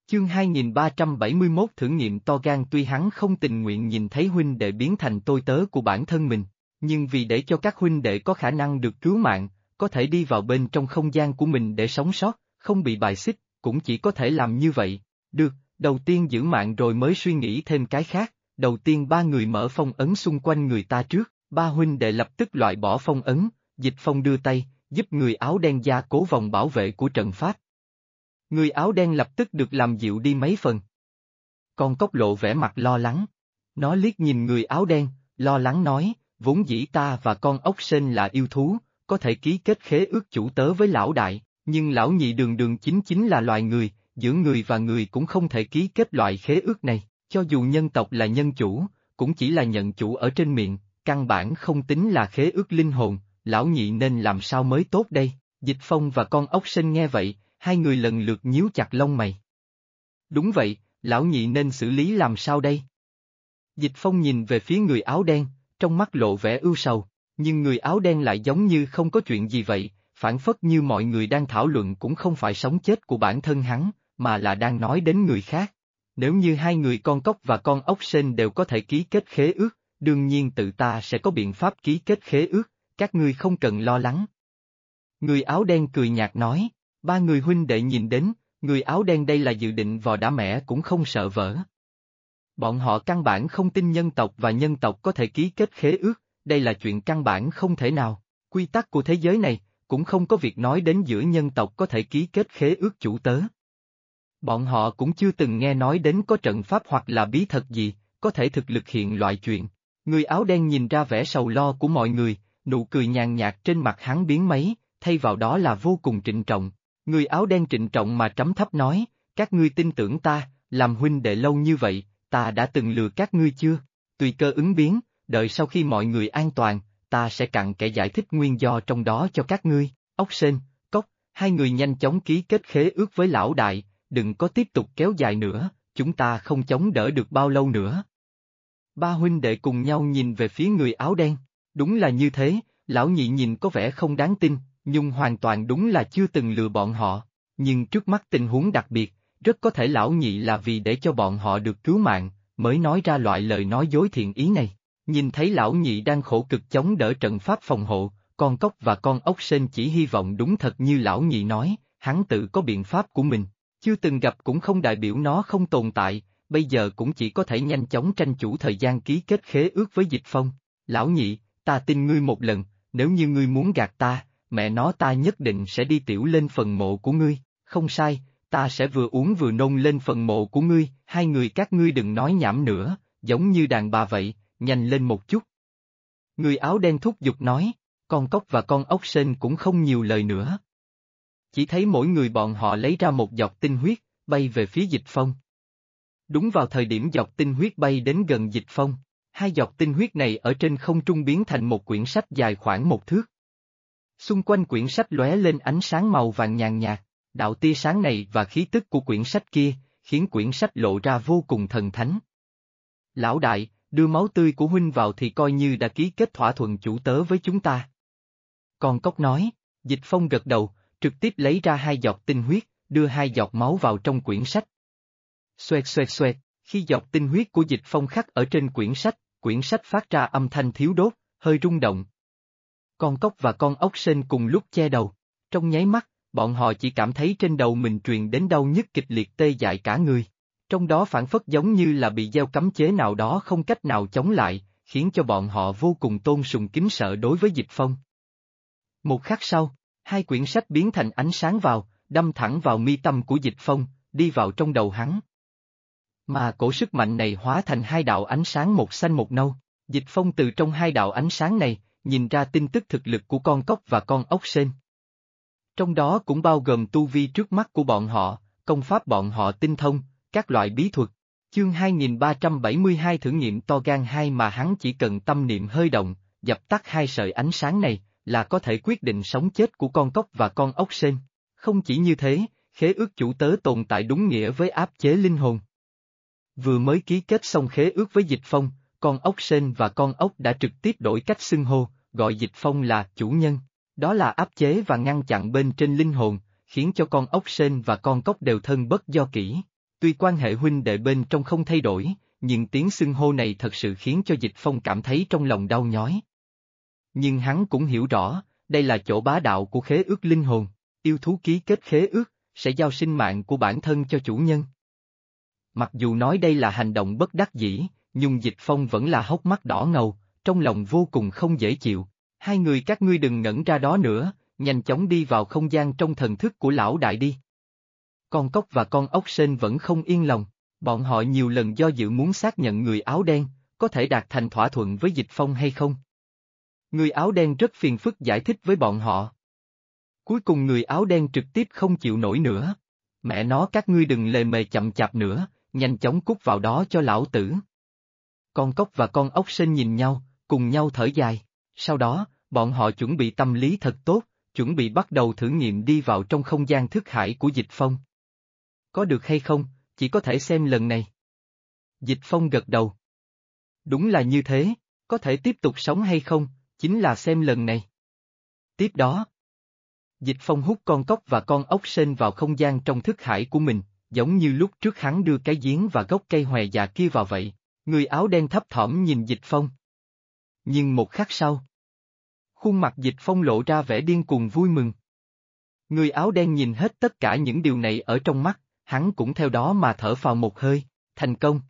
Chương 2371 thử nghiệm to gan. Tuy hắn không tình nguyện nhìn thấy huynh đệ biến thành tôi tớ của bản thân mình, nhưng vì để cho các huynh đệ có khả năng được cứu mạng, có thể đi vào bên trong không gian của mình để sống sót, không bị bài xích, cũng chỉ có thể làm như vậy. Được, đầu tiên giữ mạng rồi mới suy nghĩ thêm cái khác. Đầu tiên ba người mở phong ấn xung quanh người ta trước, ba huynh đệ lập tức loại bỏ phong ấn, Dịch Phong đưa tay, giúp người áo đen gia cố vòng bảo vệ của trận pháp. Người áo đen lập tức được làm dịu đi mấy phần. Con cóc lộ vẻ mặt lo lắng. Nó liếc nhìn người áo đen, lo lắng nói, vốn dĩ ta và con ốc sên là yêu thú, có thể ký kết khế ước chủ tớ với lão đại, nhưng lão nhị đường đường chính là loài người, giữa người và người cũng không thể ký kết loại khế ước này, cho dù nhân tộc là nhân chủ, cũng chỉ là nhận chủ ở trên miệng, căn bản không tính là khế ước linh hồn, lão nhị nên làm sao mới tốt đây. Dịch Phong và con ốc sên nghe vậy, hai người lần lượt nhíu chặt lông mày. Đúng vậy, lão nhị nên xử lý làm sao đây? Dịch Phong nhìn về phía người áo đen, trong mắt lộ vẻ ưu sầu, nhưng người áo đen lại giống như không có chuyện gì vậy, phản phất như mọi người đang thảo luận cũng không phải sống chết của bản thân hắn, mà là đang nói đến người khác. Nếu như hai người con cóc và con ốc sên đều có thể ký kết khế ước, đương nhiên tự ta sẽ có biện pháp ký kết khế ước, các ngươi không cần lo lắng. Người áo đen cười nhạt nói, ba người huynh đệ nhìn đến, người áo đen đây là dự định vò đã mẻ cũng không sợ vỡ. Bọn họ căn bản không tin nhân tộc và nhân tộc có thể ký kết khế ước, đây là chuyện căn bản không thể nào, quy tắc của thế giới này, cũng không có việc nói đến giữa nhân tộc có thể ký kết khế ước chủ tớ. Bọn họ cũng chưa từng nghe nói đến có trận pháp hoặc là bí thuật gì, có thể thực lực hiện loại chuyện. Người áo đen nhìn ra vẻ sầu lo của mọi người, nụ cười nhàn nhạt trên mặt hắn biến mấy, thay vào đó là vô cùng trịnh trọng. Người áo đen trịnh trọng mà trầm thấp nói, các ngươi tin tưởng ta, làm huynh đệ lâu như vậy, ta đã từng lừa các ngươi chưa? Tùy cơ ứng biến, đợi sau khi mọi người an toàn, ta sẽ cặn kẽ giải thích nguyên do trong đó cho các ngươi. Ốc sên, cóc, hai người nhanh chóng ký kết khế ước với lão đại, đừng có tiếp tục kéo dài nữa, chúng ta không chống đỡ được bao lâu nữa. Ba huynh đệ cùng nhau nhìn về phía người áo đen, đúng là như thế, lão nhị nhìn có vẻ không đáng tin, nhưng hoàn toàn đúng là chưa từng lừa bọn họ, nhưng trước mắt tình huống đặc biệt, rất có thể lão nhị là vì để cho bọn họ được cứu mạng, mới nói ra loại lời nói dối thiện ý này. Nhìn thấy lão nhị đang khổ cực chống đỡ trận pháp phòng hộ, con cóc và con ốc sên chỉ hy vọng đúng thật như lão nhị nói, hắn tự có biện pháp của mình, chưa từng gặp cũng không đại biểu nó không tồn tại, bây giờ cũng chỉ có thể nhanh chóng tranh thủ thời gian ký kết khế ước với Dịch Phong. Lão nhị, ta tin ngươi một lần, nếu như ngươi muốn gạt ta, mẹ nó ta nhất định sẽ đi tiểu lên phần mộ của ngươi, không sai, ta sẽ vừa uống vừa nôn lên phần mộ của ngươi, hai người các ngươi đừng nói nhảm nữa, giống như đàn bà vậy, nhanh lên một chút. Người áo đen thúc giục nói, con cóc và con ốc sên cũng không nhiều lời nữa. Chỉ thấy mỗi người bọn họ lấy ra một giọt tinh huyết, bay về phía Dịch Phong. Đúng vào thời điểm giọt tinh huyết bay đến gần Dịch Phong, hai giọt tinh huyết này ở trên không trung biến thành một quyển sách dài khoảng 1 thước. Xung quanh quyển sách lóe lên ánh sáng màu vàng nhàn nhạt, đạo tia sáng này và khí tức của quyển sách kia, khiến quyển sách lộ ra vô cùng thần thánh. Lão đại, đưa máu tươi của huynh vào thì coi như đã ký kết thỏa thuận chủ tớ với chúng ta. Con cóc nói, Dịch Phong gật đầu, trực tiếp lấy ra hai giọt tinh huyết, đưa hai giọt máu vào trong quyển sách. Xoẹt xoẹt xoẹt, khi giọt tinh huyết của Dịch Phong khắc ở trên quyển sách phát ra âm thanh thiếu đốt, hơi rung động. Con cóc và con ốc sên cùng lúc che đầu, trong nháy mắt, bọn họ chỉ cảm thấy trên đầu mình truyền đến đau nhức kịch liệt tê dại cả người. Trong đó phản phất giống như là bị gieo cấm chế nào đó không cách nào chống lại, khiến cho bọn họ vô cùng tôn sùng kính sợ đối với Dịch Phong. Một khắc sau, hai quyển sách biến thành ánh sáng vào, đâm thẳng vào mi tâm của Dịch Phong, đi vào trong đầu hắn. Mà cổ sức mạnh này hóa thành hai đạo ánh sáng một xanh một nâu, Dịch Phong từ trong hai đạo ánh sáng này, nhìn ra tin tức thực lực của con cóc và con ốc sên. Trong đó cũng bao gồm tu vi trước mắt của bọn họ, công pháp bọn họ tinh thông, các loại bí thuật. Chương 2372 thử nghiệm to gan 2 mà hắn chỉ cần tâm niệm hơi động, dập tắt hai sợi ánh sáng này, là có thể quyết định sống chết của con cóc và con ốc sên. Không chỉ như thế, khế ước chủ tớ tồn tại đúng nghĩa với áp chế linh hồn. Vừa mới ký kết xong khế ước với Dịch Phong, con ốc sên và con ốc đã trực tiếp đổi cách xưng hô, gọi Dịch Phong là chủ nhân. Đó là áp chế và ngăn chặn bên trên linh hồn, khiến cho con ốc sên và con cóc đều thân bất do kỷ. Tuy quan hệ huynh đệ bên trong không thay đổi, nhưng tiếng xưng hô này thật sự khiến cho Dịch Phong cảm thấy trong lòng đau nhói. Nhưng hắn cũng hiểu rõ, đây là chỗ bá đạo của khế ước linh hồn, yêu thú ký kết khế ước, sẽ giao sinh mạng của bản thân cho chủ nhân. Mặc dù nói đây là hành động bất đắc dĩ, nhưng Dịch Phong vẫn là hốc mắt đỏ ngầu, trong lòng vô cùng không dễ chịu. Hai người các ngươi đừng ngẩn ra đó nữa, nhanh chóng đi vào không gian trong thần thức của lão đại đi. Con cóc và con ốc sên vẫn không yên lòng, bọn họ nhiều lần do dự muốn xác nhận người áo đen, có thể đạt thành thỏa thuận với Dịch Phong hay không. Người áo đen rất phiền phức giải thích với bọn họ. Cuối cùng người áo đen trực tiếp không chịu nổi nữa. Mẹ nó các ngươi đừng lề mề chậm chạp nữa, nhanh chóng cút vào đó cho lão tử. Con cóc và con ốc sên nhìn nhau, cùng nhau thở dài. Sau đó, bọn họ chuẩn bị tâm lý thật tốt, chuẩn bị bắt đầu thử nghiệm đi vào trong không gian thức hải của Dịch Phong. Có được hay không, chỉ có thể xem lần này. Dịch Phong gật đầu. Đúng là như thế, có thể tiếp tục sống hay không, chính là xem lần này. Tiếp đó, Dịch Phong hút con cóc và con ốc sên vào không gian trong thức hải của mình, giống như lúc trước hắn đưa cái giếng và gốc cây hòe già kia vào vậy. Người áo đen thấp thỏm nhìn Dịch Phong. Nhưng một khắc sau, khuôn mặt Dịch Phong lộ ra vẻ điên cuồng vui mừng. Người áo đen nhìn hết tất cả những điều này ở trong mắt, hắn cũng theo đó mà thở phào một hơi, thành công.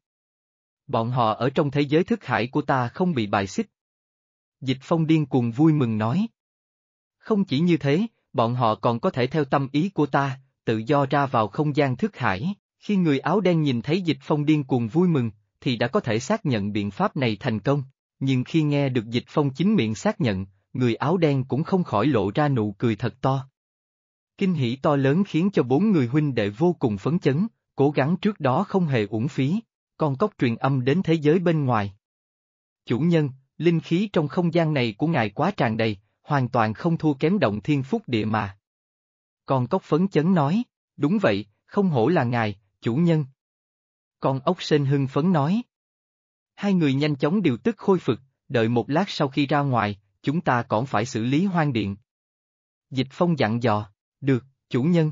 Bọn họ ở trong thế giới thức hải của ta không bị bài xích. Dịch Phong điên cuồng vui mừng nói. Không chỉ như thế, bọn họ còn có thể theo tâm ý của ta, tự do ra vào không gian thức hải. Khi người áo đen nhìn thấy Dịch Phong điên cuồng vui mừng, thì đã có thể xác nhận biện pháp này thành công, nhưng khi nghe được Dịch Phong chính miệng xác nhận, người áo đen cũng không khỏi lộ ra nụ cười thật to. Kinh hỉ to lớn khiến cho bốn người huynh đệ vô cùng phấn chấn, cố gắng trước đó không hề uổng phí, con cóc truyền âm đến thế giới bên ngoài. Chủ nhân, linh khí trong không gian này của ngài quá tràn đầy, hoàn toàn không thua kém động thiên phúc địa mà. Con cóc phấn chấn nói, đúng vậy, không hổ là ngài, chủ nhân. Con ốc sên hưng phấn nói. Hai người nhanh chóng điều tức khôi phục, đợi một lát sau khi ra ngoài, chúng ta còn phải xử lý hoang điện. Dịch Phong dặn dò, được, chủ nhân.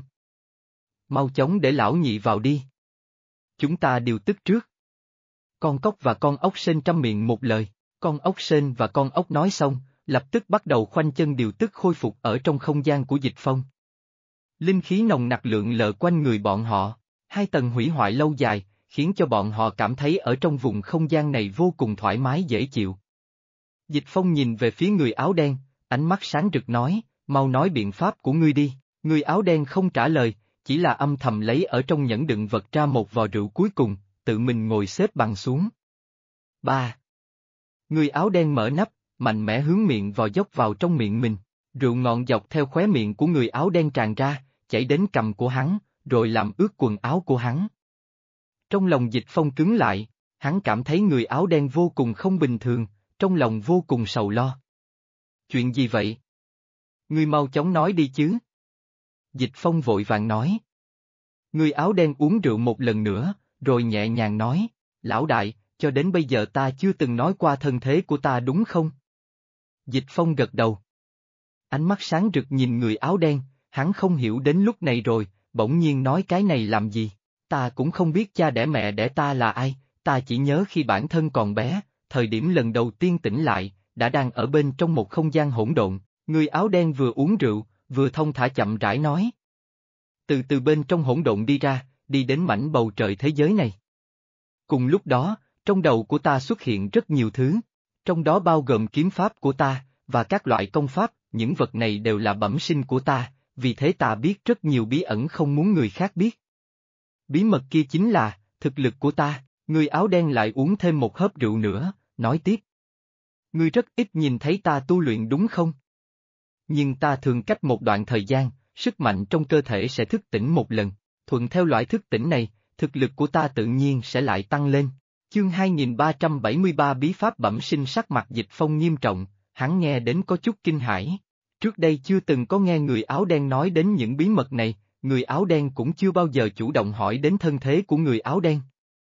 Mau chóng để lão nhị vào đi. Chúng ta điều tức trước. Con cóc và con ốc sên trăm miệng một lời, con ốc sên và con ốc nói xong, lập tức bắt đầu khoanh chân điều tức khôi phục ở trong không gian của Dịch Phong. Linh khí nồng nặc lượn lờ quanh người bọn họ, hai tầng hủy hoại lâu dài, khiến cho bọn họ cảm thấy ở trong vùng không gian này vô cùng thoải mái dễ chịu. Dịch Phong nhìn về phía người áo đen, ánh mắt sáng rực nói, mau nói biện pháp của ngươi đi. Người áo đen không trả lời, chỉ là âm thầm lấy ở trong nhẫn đựng vật ra một vò rượu cuối cùng, tự mình ngồi xếp bằng xuống. 3. Người áo đen mở nắp, mạnh mẽ hướng miệng vò dốc vào trong miệng mình, rượu ngọn dọc theo khóe miệng của người áo đen tràn ra, chảy đến cằm của hắn, rồi làm ướt quần áo của hắn. Trong lòng Dịch Phong cứng lại, hắn cảm thấy người áo đen vô cùng không bình thường, trong lòng vô cùng sầu lo. Chuyện gì vậy? Ngươi mau chóng nói đi chứ. Dịch Phong vội vàng nói. Người áo đen uống rượu một lần nữa, rồi nhẹ nhàng nói, lão đại, cho đến bây giờ ta chưa từng nói qua thân thế của ta đúng không? Dịch Phong gật đầu. Ánh mắt sáng rực nhìn người áo đen, hắn không hiểu đến lúc này rồi, bỗng nhiên nói cái này làm gì, ta cũng không biết cha đẻ mẹ đẻ ta là ai, ta chỉ nhớ khi bản thân còn bé, thời điểm lần đầu tiên tỉnh lại, đã đang ở bên trong một không gian hỗn độn, người áo đen vừa uống rượu, vừa thông thả chậm rãi nói. Từ bên trong hỗn độn đi ra, đi đến mảnh bầu trời thế giới này. Cùng lúc đó, trong đầu của ta xuất hiện rất nhiều thứ, trong đó bao gồm kiếm pháp của ta, và các loại công pháp, những vật này đều là bẩm sinh của ta, vì thế ta biết rất nhiều bí ẩn không muốn người khác biết. Bí mật kia chính là, thực lực của ta, người áo đen lại uống thêm một hớp rượu nữa, nói tiếp. Ngươi rất ít nhìn thấy ta tu luyện đúng không? Nhưng ta thường cách một đoạn thời gian, sức mạnh trong cơ thể sẽ thức tỉnh một lần, thuận theo loại thức tỉnh này, thực lực của ta tự nhiên sẽ lại tăng lên. Chương 2373 Bí pháp bẩm sinh sắc mặt Dịch Phong nghiêm trọng, hắn nghe đến có chút kinh hãi. Trước đây chưa từng có nghe người áo đen nói đến những bí mật này, người áo đen cũng chưa bao giờ chủ động hỏi đến thân thế của người áo đen.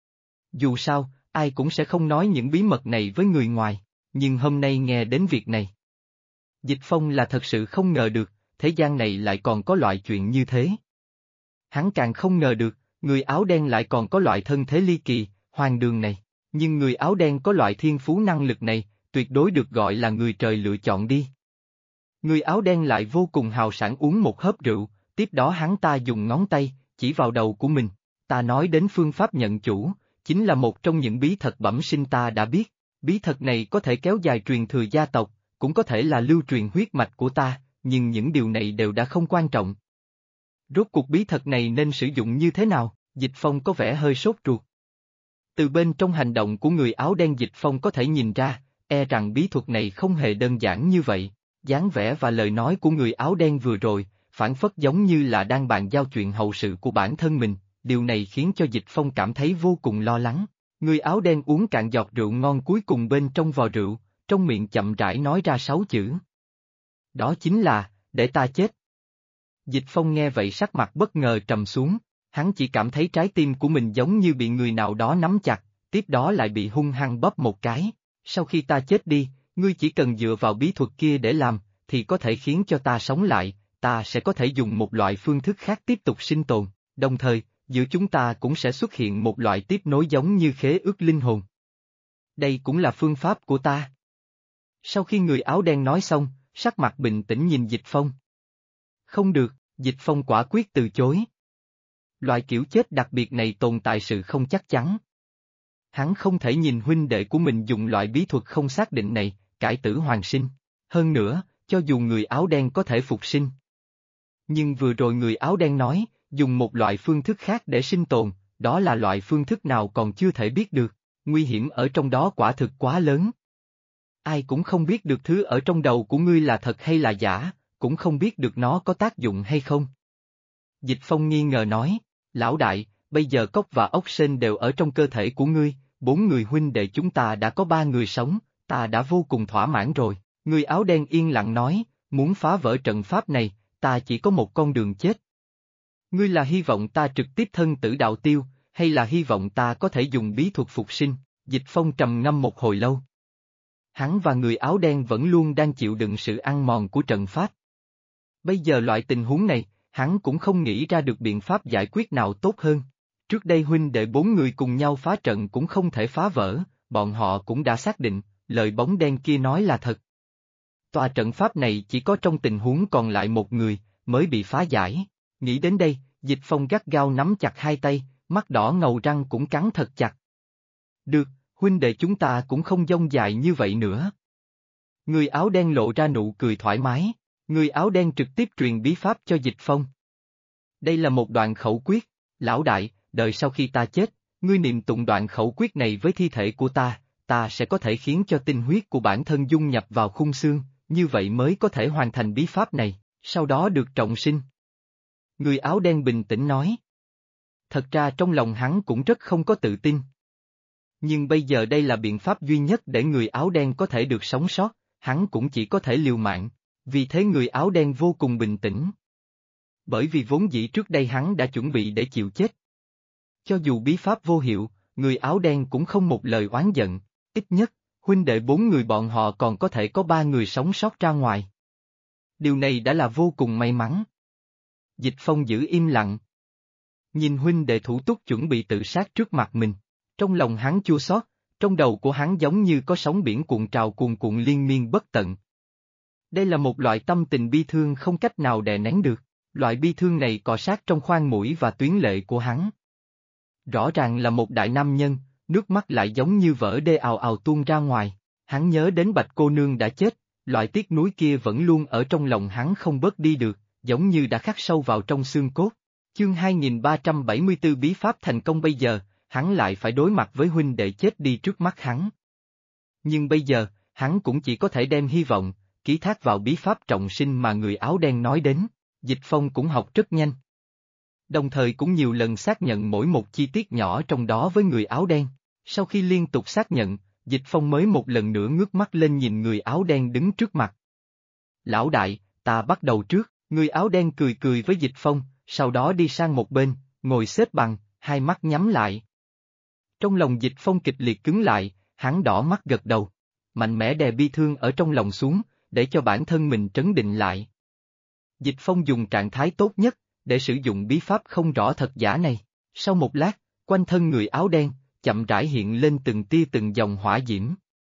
Dù sao, ai cũng sẽ không nói những bí mật này với người ngoài, nhưng hôm nay nghe đến việc này. Dịch Phong là thật sự không ngờ được, thế gian này lại còn có loại chuyện như thế. Hắn càng không ngờ được, người áo đen lại còn có loại thân thế ly kỳ, hoang đường này. Nhưng người áo đen có loại thiên phú năng lực này, tuyệt đối được gọi là người trời lựa chọn đi. Người áo đen lại vô cùng hào sảng uống một hớp rượu, tiếp đó hắn ta dùng ngón tay, chỉ vào đầu của mình. Ta nói đến phương pháp nhận chủ, chính là một trong những bí thuật bẩm sinh ta đã biết. Bí thuật này có thể kéo dài truyền thừa gia tộc, cũng có thể là lưu truyền huyết mạch của ta, nhưng những điều này đều đã không quan trọng. Rốt cuộc bí thuật này nên sử dụng như thế nào? Dịch Phong có vẻ hơi sốt ruột. Từ bên trong hành động của người áo đen Dịch Phong có thể nhìn ra, rằng bí thuật này không hề đơn giản như vậy. Dáng vẻ và lời nói của người áo đen vừa rồi, phản phất giống như là đang bàn giao chuyện hậu sự của bản thân mình, điều này khiến cho Dịch Phong cảm thấy vô cùng lo lắng. Người áo đen uống cạn giọt rượu ngon cuối cùng bên trong vò rượu, trong miệng chậm rãi nói ra 6 chữ. Đó chính là, để ta chết. Dịch Phong nghe vậy sắc mặt bất ngờ trầm xuống, hắn chỉ cảm thấy trái tim của mình giống như bị người nào đó nắm chặt, tiếp đó lại bị hung hăng bóp một cái. Sau khi ta chết đi, ngươi chỉ cần dựa vào bí thuật kia để làm, thì có thể khiến cho ta sống lại, ta sẽ có thể dùng một loại phương thức khác tiếp tục sinh tồn, đồng thời, giữa chúng ta cũng sẽ xuất hiện một loại tiếp nối giống như khế ước linh hồn. Đây cũng là phương pháp của ta. Sau khi người áo đen nói xong, sắc mặt bình tĩnh nhìn Dịch Phong. Không được, Dịch Phong quả quyết từ chối. Loại kiểu chết đặc biệt này tồn tại sự không chắc chắn. Hắn không thể nhìn huynh đệ của mình dùng loại bí thuật không xác định này, cải tử hoàn sinh. Hơn nữa, cho dù người áo đen có thể phục sinh. Nhưng vừa rồi người áo đen nói, dùng một loại phương thức khác để sinh tồn, đó là loại phương thức nào còn chưa thể biết được, nguy hiểm ở trong đó quả thực quá lớn. Ai cũng không biết được thứ ở trong đầu của ngươi là thật hay là giả, cũng không biết được nó có tác dụng hay không. Dịch Phong nghi ngờ nói, lão đại, bây giờ cốc và ốc sên đều ở trong cơ thể của ngươi, 4 người huynh đệ chúng ta đã có 3 người sống, ta đã vô cùng thỏa mãn rồi. Người áo đen yên lặng nói, muốn phá vỡ trận pháp này, ta chỉ có một con đường chết. Ngươi là hy vọng ta trực tiếp thân tử đạo tiêu, hay là hy vọng ta có thể dùng bí thuật phục sinh? Dịch Phong trầm ngâm một hồi lâu. Hắn và người áo đen vẫn luôn đang chịu đựng sự ăn mòn của trận pháp. Bây giờ loại tình huống này, hắn cũng không nghĩ ra được biện pháp giải quyết nào tốt hơn. Trước đây huynh đệ 4 người cùng nhau phá trận cũng không thể phá vỡ, bọn họ cũng đã xác định, lời bóng đen kia nói là thật. Tòa trận pháp này chỉ có trong tình huống còn lại một người, mới bị phá giải. Nghĩ đến đây, Dịch Phong gắt gao nắm chặt hai tay, mắt đỏ ngầu răng cũng cắn thật chặt. Được, huynh đệ chúng ta cũng không dông dài như vậy nữa. Người áo đen lộ ra nụ cười thoải mái, người áo đen trực tiếp truyền bí pháp cho Dịch Phong. Đây là một đoạn khẩu quyết, lão đại, đợi sau khi ta chết, ngươi niệm tụng đoạn khẩu quyết này với thi thể của ta sẽ có thể khiến cho tinh huyết của bản thân dung nhập vào khung xương, như vậy mới có thể hoàn thành bí pháp này, sau đó được trọng sinh. Người áo đen bình tĩnh nói. Thật ra trong lòng hắn cũng rất không có tự tin. Nhưng bây giờ đây là biện pháp duy nhất để người áo đen có thể được sống sót, hắn cũng chỉ có thể liều mạng, vì thế người áo đen vô cùng bình tĩnh. Bởi vì vốn dĩ trước đây hắn đã chuẩn bị để chịu chết. Cho dù bí pháp vô hiệu, người áo đen cũng không một lời oán giận, ít nhất, huynh đệ 4 người bọn họ còn có thể có 3 người sống sót ra ngoài. Điều này đã là vô cùng may mắn. Dịch Phong giữ im lặng. Nhìn huynh đệ thủ túc chuẩn bị tự sát trước mặt mình, trong lòng hắn chua xót, trong đầu của hắn giống như có sóng biển cuộn trào cuồn cuộn liên miên bất tận. Đây là một loại tâm tình bi thương không cách nào đè nén được, loại bi thương này cọ sát trong khoang mũi và tuyến lệ của hắn. Rõ ràng là một đại nam nhân, nước mắt lại giống như vỡ đê ào ào tuôn ra ngoài, hắn nhớ đến Bạch cô nương đã chết, loại tiếc nuối kia vẫn luôn ở trong lòng hắn không bớt đi được, giống như đã khắc sâu vào trong xương cốt. Chương 2374 bí pháp thành công bây giờ, hắn lại phải đối mặt với huynh đệ chết đi trước mắt hắn. Nhưng bây giờ, hắn cũng chỉ có thể đem hy vọng, ký thác vào bí pháp trọng sinh mà người áo đen nói đến, Dịch Phong cũng học rất nhanh. Đồng thời cũng nhiều lần xác nhận mỗi một chi tiết nhỏ trong đó với người áo đen, sau khi liên tục xác nhận, Dịch Phong mới một lần nữa ngước mắt lên nhìn người áo đen đứng trước mặt. Lão đại, ta bắt đầu trước, người áo đen cười cười với Dịch Phong, sau đó đi sang một bên, ngồi xếp bằng, hai mắt nhắm lại. Trong lòng Dịch Phong kịch liệt cứng lại, hắn đỏ mắt gật đầu, mạnh mẽ đè bi thương ở trong lòng xuống, để cho bản thân mình trấn định lại. Dịch Phong dùng trạng thái tốt nhất, để sử dụng bí pháp không rõ thật giả này. Sau một lát, quanh thân người áo đen, chậm rãi hiện lên từng tia từng dòng hỏa diễm.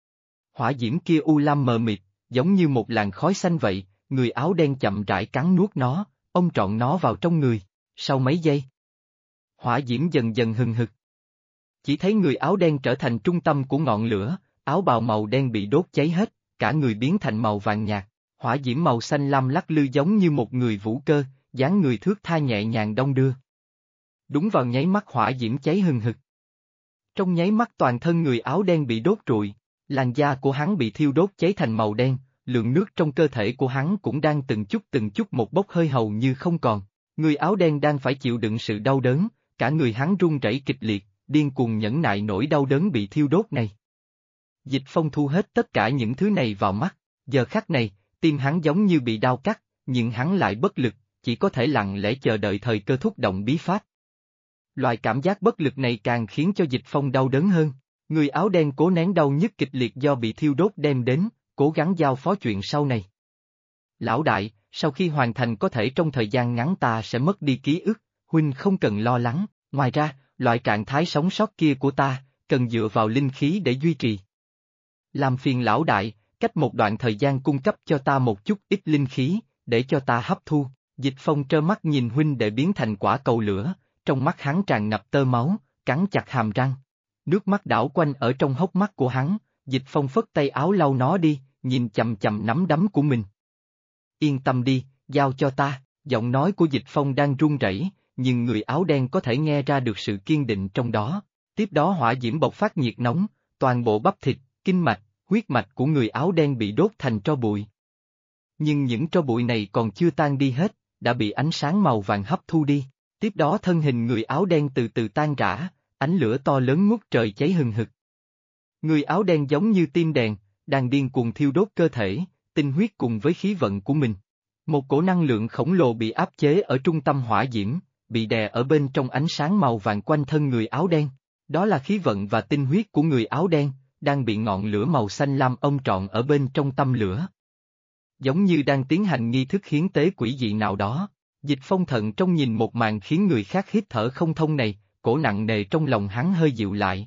Hỏa diễm kia u lam mờ mịt, giống như một làn khói xanh vậy, người áo đen chậm rãi cắn nuốt nó, ôm trọn nó vào trong người. Sau mấy giây, hỏa diễm dần dần hừng hực. Chỉ thấy người áo đen trở thành trung tâm của ngọn lửa, áo bào màu đen bị đốt cháy hết, cả người biến thành màu vàng nhạt, hỏa diễm màu xanh lam lắc lư giống như một người vũ cơ, dáng người thướt tha nhẹ nhàng đong đưa. Đúng vào nháy mắt hỏa diễm cháy hừng hực. Trong nháy mắt toàn thân người áo đen bị đốt rụi, làn da của hắn bị thiêu đốt cháy thành màu đen, lượng nước trong cơ thể của hắn cũng đang từng chút một bốc hơi hầu như không còn. Người áo đen đang phải chịu đựng sự đau đớn, cả người hắn run rẩy kịch liệt, điên cuồng nhẫn nại nỗi đau đớn bị thiêu đốt này. Dịch Phong thu hết tất cả những thứ này vào mắt, giờ khắc này, tim hắn giống như bị đao cắt, nhưng hắn lại bất lực, chỉ có thể lặng lẽ chờ đợi thời cơ thúc động bí pháp. Loại cảm giác bất lực này càng khiến cho Dịch Phong đau đớn hơn. Người áo đen cố nén đau nhức kịch liệt do bị thiêu đốt đem đến, cố gắng giao phó chuyện sau này. Lão đại, sau khi hoàn thành có thể trong thời gian ngắn ta sẽ mất đi ký ức, huynh không cần lo lắng, ngoài ra, loại trạng thái sống sót kia của ta, cần dựa vào linh khí để duy trì. Làm phiền lão đại, cách một đoạn thời gian cung cấp cho ta một chút ít linh khí, để cho ta hấp thu. Dịch Phong trơ mắt nhìn huynh đệ biến thành quả cầu lửa, trong mắt hắn tràn ngập tơ máu, cắn chặt hàm răng. Nước mắt đảo quanh ở trong hốc mắt của hắn, Dịch Phong phất tay áo lau nó đi, nhìn chầm chầm nắm đấm của mình. Yên tâm đi, giao cho ta, giọng nói của Dịch Phong đang run rẩy, nhưng người áo đen có thể nghe ra được sự kiên định trong đó. Tiếp đó hỏa diễm bộc phát nhiệt nóng, toàn bộ bắp thịt, kinh mạch, huyết mạch của người áo đen bị đốt thành tro bụi. Nhưng những tro bụi này còn chưa tan đi hết, đã bị ánh sáng màu vàng hấp thu đi. Tiếp đó thân hình người áo đen từ từ tan rã, ánh lửa to lớn ngút trời cháy hừng hực. Người áo đen giống như tim đèn, đang điên cuồng thiêu đốt cơ thể, tinh huyết cùng với khí vận của mình. Một cổ năng lượng khổng lồ bị áp chế ở trung tâm hỏa diễm, bị đè ở bên trong ánh sáng màu vàng quanh thân người áo đen. Đó là khí vận và tinh huyết của người áo đen, đang bị ngọn lửa màu xanh lam ôm trọn ở bên trong tâm lửa. Giống như đang tiến hành nghi thức hiến tế quỷ dị nào đó. Dịch Phong thận trong nhìn một màn khiến người khác hít thở không thông này, cổ nặng nề trong lòng hắn hơi dịu lại.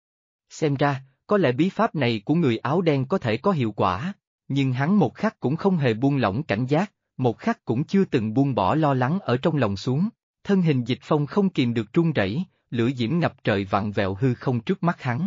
Xem ra, có lẽ bí pháp này của người áo đen có thể có hiệu quả, nhưng hắn một khắc cũng không hề buông lỏng cảnh giác, một khắc cũng chưa từng buông bỏ lo lắng ở trong lòng xuống. Thân hình Dịch Phong không kìm được run rẩy, lửa diễm ngập trời vặn vẹo hư không trước mắt hắn.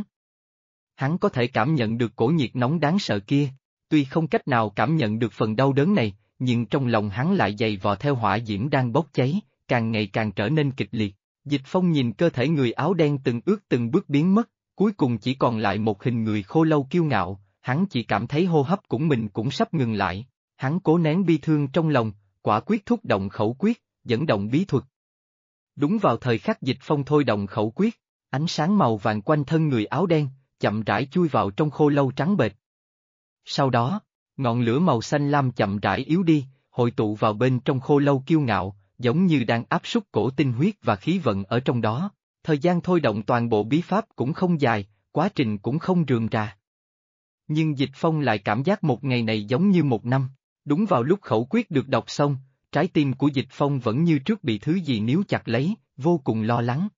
Hắn có thể cảm nhận được cổ nhiệt nóng đáng sợ kia, tuy không cách nào cảm nhận được phần đau đớn này, nhưng trong lòng hắn lại dày vò theo hỏa diễm đang bốc cháy, càng ngày càng trở nên kịch liệt. Dịch Phong nhìn cơ thể người áo đen từng bước biến mất, cuối cùng chỉ còn lại một hình người khô lâu kiêu ngạo, hắn chỉ cảm thấy hô hấp của mình cũng sắp ngừng lại. Hắn cố nén bi thương trong lòng, quả quyết thúc động khẩu quyết, dẫn động bí thuật. Đúng vào thời khắc Dịch Phong thôi động khẩu quyết, ánh sáng màu vàng quanh thân người áo đen, chậm rãi chui vào trong khô lâu trắng bệch. Sau đó, ngọn lửa màu xanh lam chậm rãi yếu đi, hội tụ vào bên trong khô lâu kiêu ngạo, giống như đang áp súc cổ tinh huyết và khí vận ở trong đó. Thời gian thôi động toàn bộ bí pháp cũng không dài, quá trình cũng không rườm rà. Nhưng Dịch Phong lại cảm giác một ngày này giống như một năm. Đúng vào lúc khẩu quyết được đọc xong, trái tim của Dịch Phong vẫn như trước bị thứ gì níu chặt lấy, vô cùng lo lắng.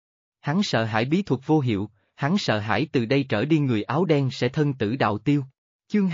Hắn sợ hãi bí thuật vô hiệu, hắn sợ hãi từ đây trở đi người áo đen sẽ thân tử đạo tiêu. Chương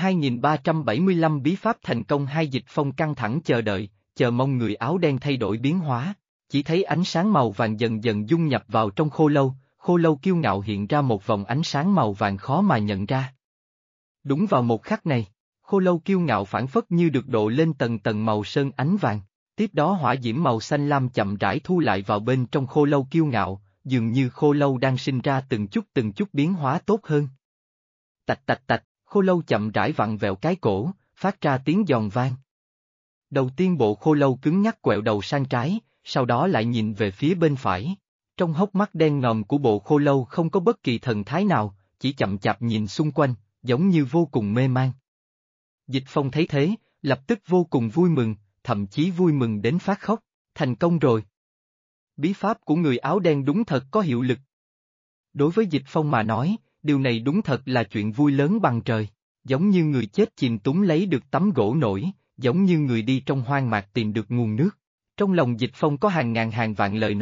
2375 bí pháp thành công. Hai Dịch Phong căng thẳng chờ đợi, chờ mong người áo đen thay đổi biến hóa, chỉ thấy ánh sáng màu vàng dần dần dung nhập vào trong khô lâu kiêu ngạo hiện ra một vòng ánh sáng màu vàng khó mà nhận ra. Đúng vào một khắc này, khô lâu kiêu ngạo phảng phất như được độ lên tầng tầng màu sơn ánh vàng, tiếp đó hỏa diễm màu xanh lam chậm rãi thu lại vào bên trong khô lâu kiêu ngạo, dường như khô lâu đang sinh ra từng chút biến hóa tốt hơn. Tạch tạch tạch, khô lâu chậm rãi vặn vẹo cái cổ, phát ra tiếng giòn vang. Đầu tiên bộ khô lâu cứng nhắc quẹo đầu sang trái, sau đó lại nhìn về phía bên phải. Trong hốc mắt đen ngòm của bộ khô lâu không có bất kỳ thần thái nào, chỉ chậm chạp nhìn xung quanh, giống như vô cùng mê man. Dịch Phong thấy thế, lập tức vô cùng vui mừng, thậm chí vui mừng đến phát khóc, thành công rồi. Bí pháp của người áo đen đúng thật có hiệu lực. Đối với Dịch Phong mà nói, điều này đúng thật là chuyện vui lớn bằng trời, giống như người chết chìm túng lấy được tấm gỗ nổi, giống như người đi trong hoang mạc tìm được nguồn nước. Trong lòng Dịch Phong có hàng ngàn hàng vạn lời nói,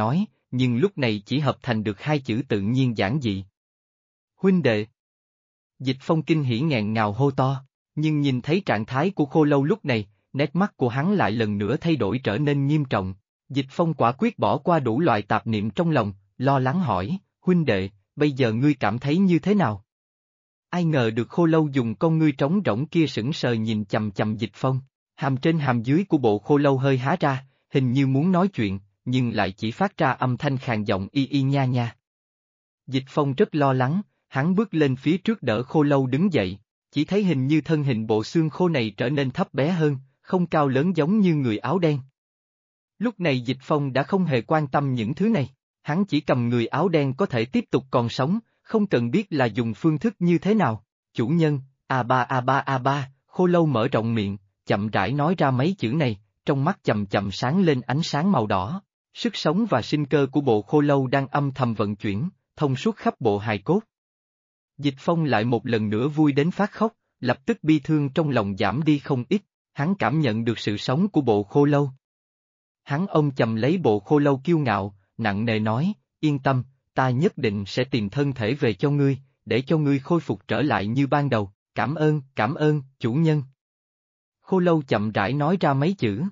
nhưng lúc này chỉ hợp thành được hai chữ tự nhiên giản dị. Huynh đệ. Dịch Phong kinh hỉ nghẹn ngào hô to, nhưng nhìn thấy trạng thái của Khô Lâu lúc này, nét mắt của hắn lại lần nữa thay đổi trở nên nghiêm trọng. Dịch Phong quả quyết bỏ qua đủ loại tạp niệm trong lòng, lo lắng hỏi, huynh đệ, bây giờ ngươi cảm thấy như thế nào? Ai ngờ được Khô Lâu dùng con ngươi trống rỗng kia sững sờ nhìn chằm chằm Dịch Phong, hàm trên hàm dưới của bộ Khô Lâu hơi há ra, hình như muốn nói chuyện, nhưng lại chỉ phát ra âm thanh khàn giọng y y nha nha. Dịch Phong rất lo lắng, hắn bước lên phía trước đỡ Khô Lâu đứng dậy, chỉ thấy hình như thân hình bộ xương khô này trở nên thấp bé hơn, không cao lớn giống như người áo đen. Lúc này Dịch Phong đã không hề quan tâm những thứ này, hắn chỉ cầm người áo đen có thể tiếp tục còn sống, không cần biết là dùng phương thức như thế nào. Chủ nhân, A ba, Khô Lâu mở rộng miệng, chậm rãi nói ra mấy chữ này, trong mắt chậm chậm sáng lên ánh sáng màu đỏ. Sức sống và sinh cơ của bộ Khô Lâu đang âm thầm vận chuyển, thông suốt khắp bộ hài cốt. Dịch Phong lại một lần nữa vui đến phát khóc, lập tức bi thương trong lòng giảm đi không ít, hắn cảm nhận được sự sống của bộ Khô Lâu. Hắn ôm chầm lấy bộ Khô Lâu kiêu ngạo, nặng nề nói, yên tâm, ta nhất định sẽ tìm thân thể về cho ngươi, để cho ngươi khôi phục trở lại như ban đầu, cảm ơn, chủ nhân. Khô Lâu chậm rãi nói ra mấy chữ.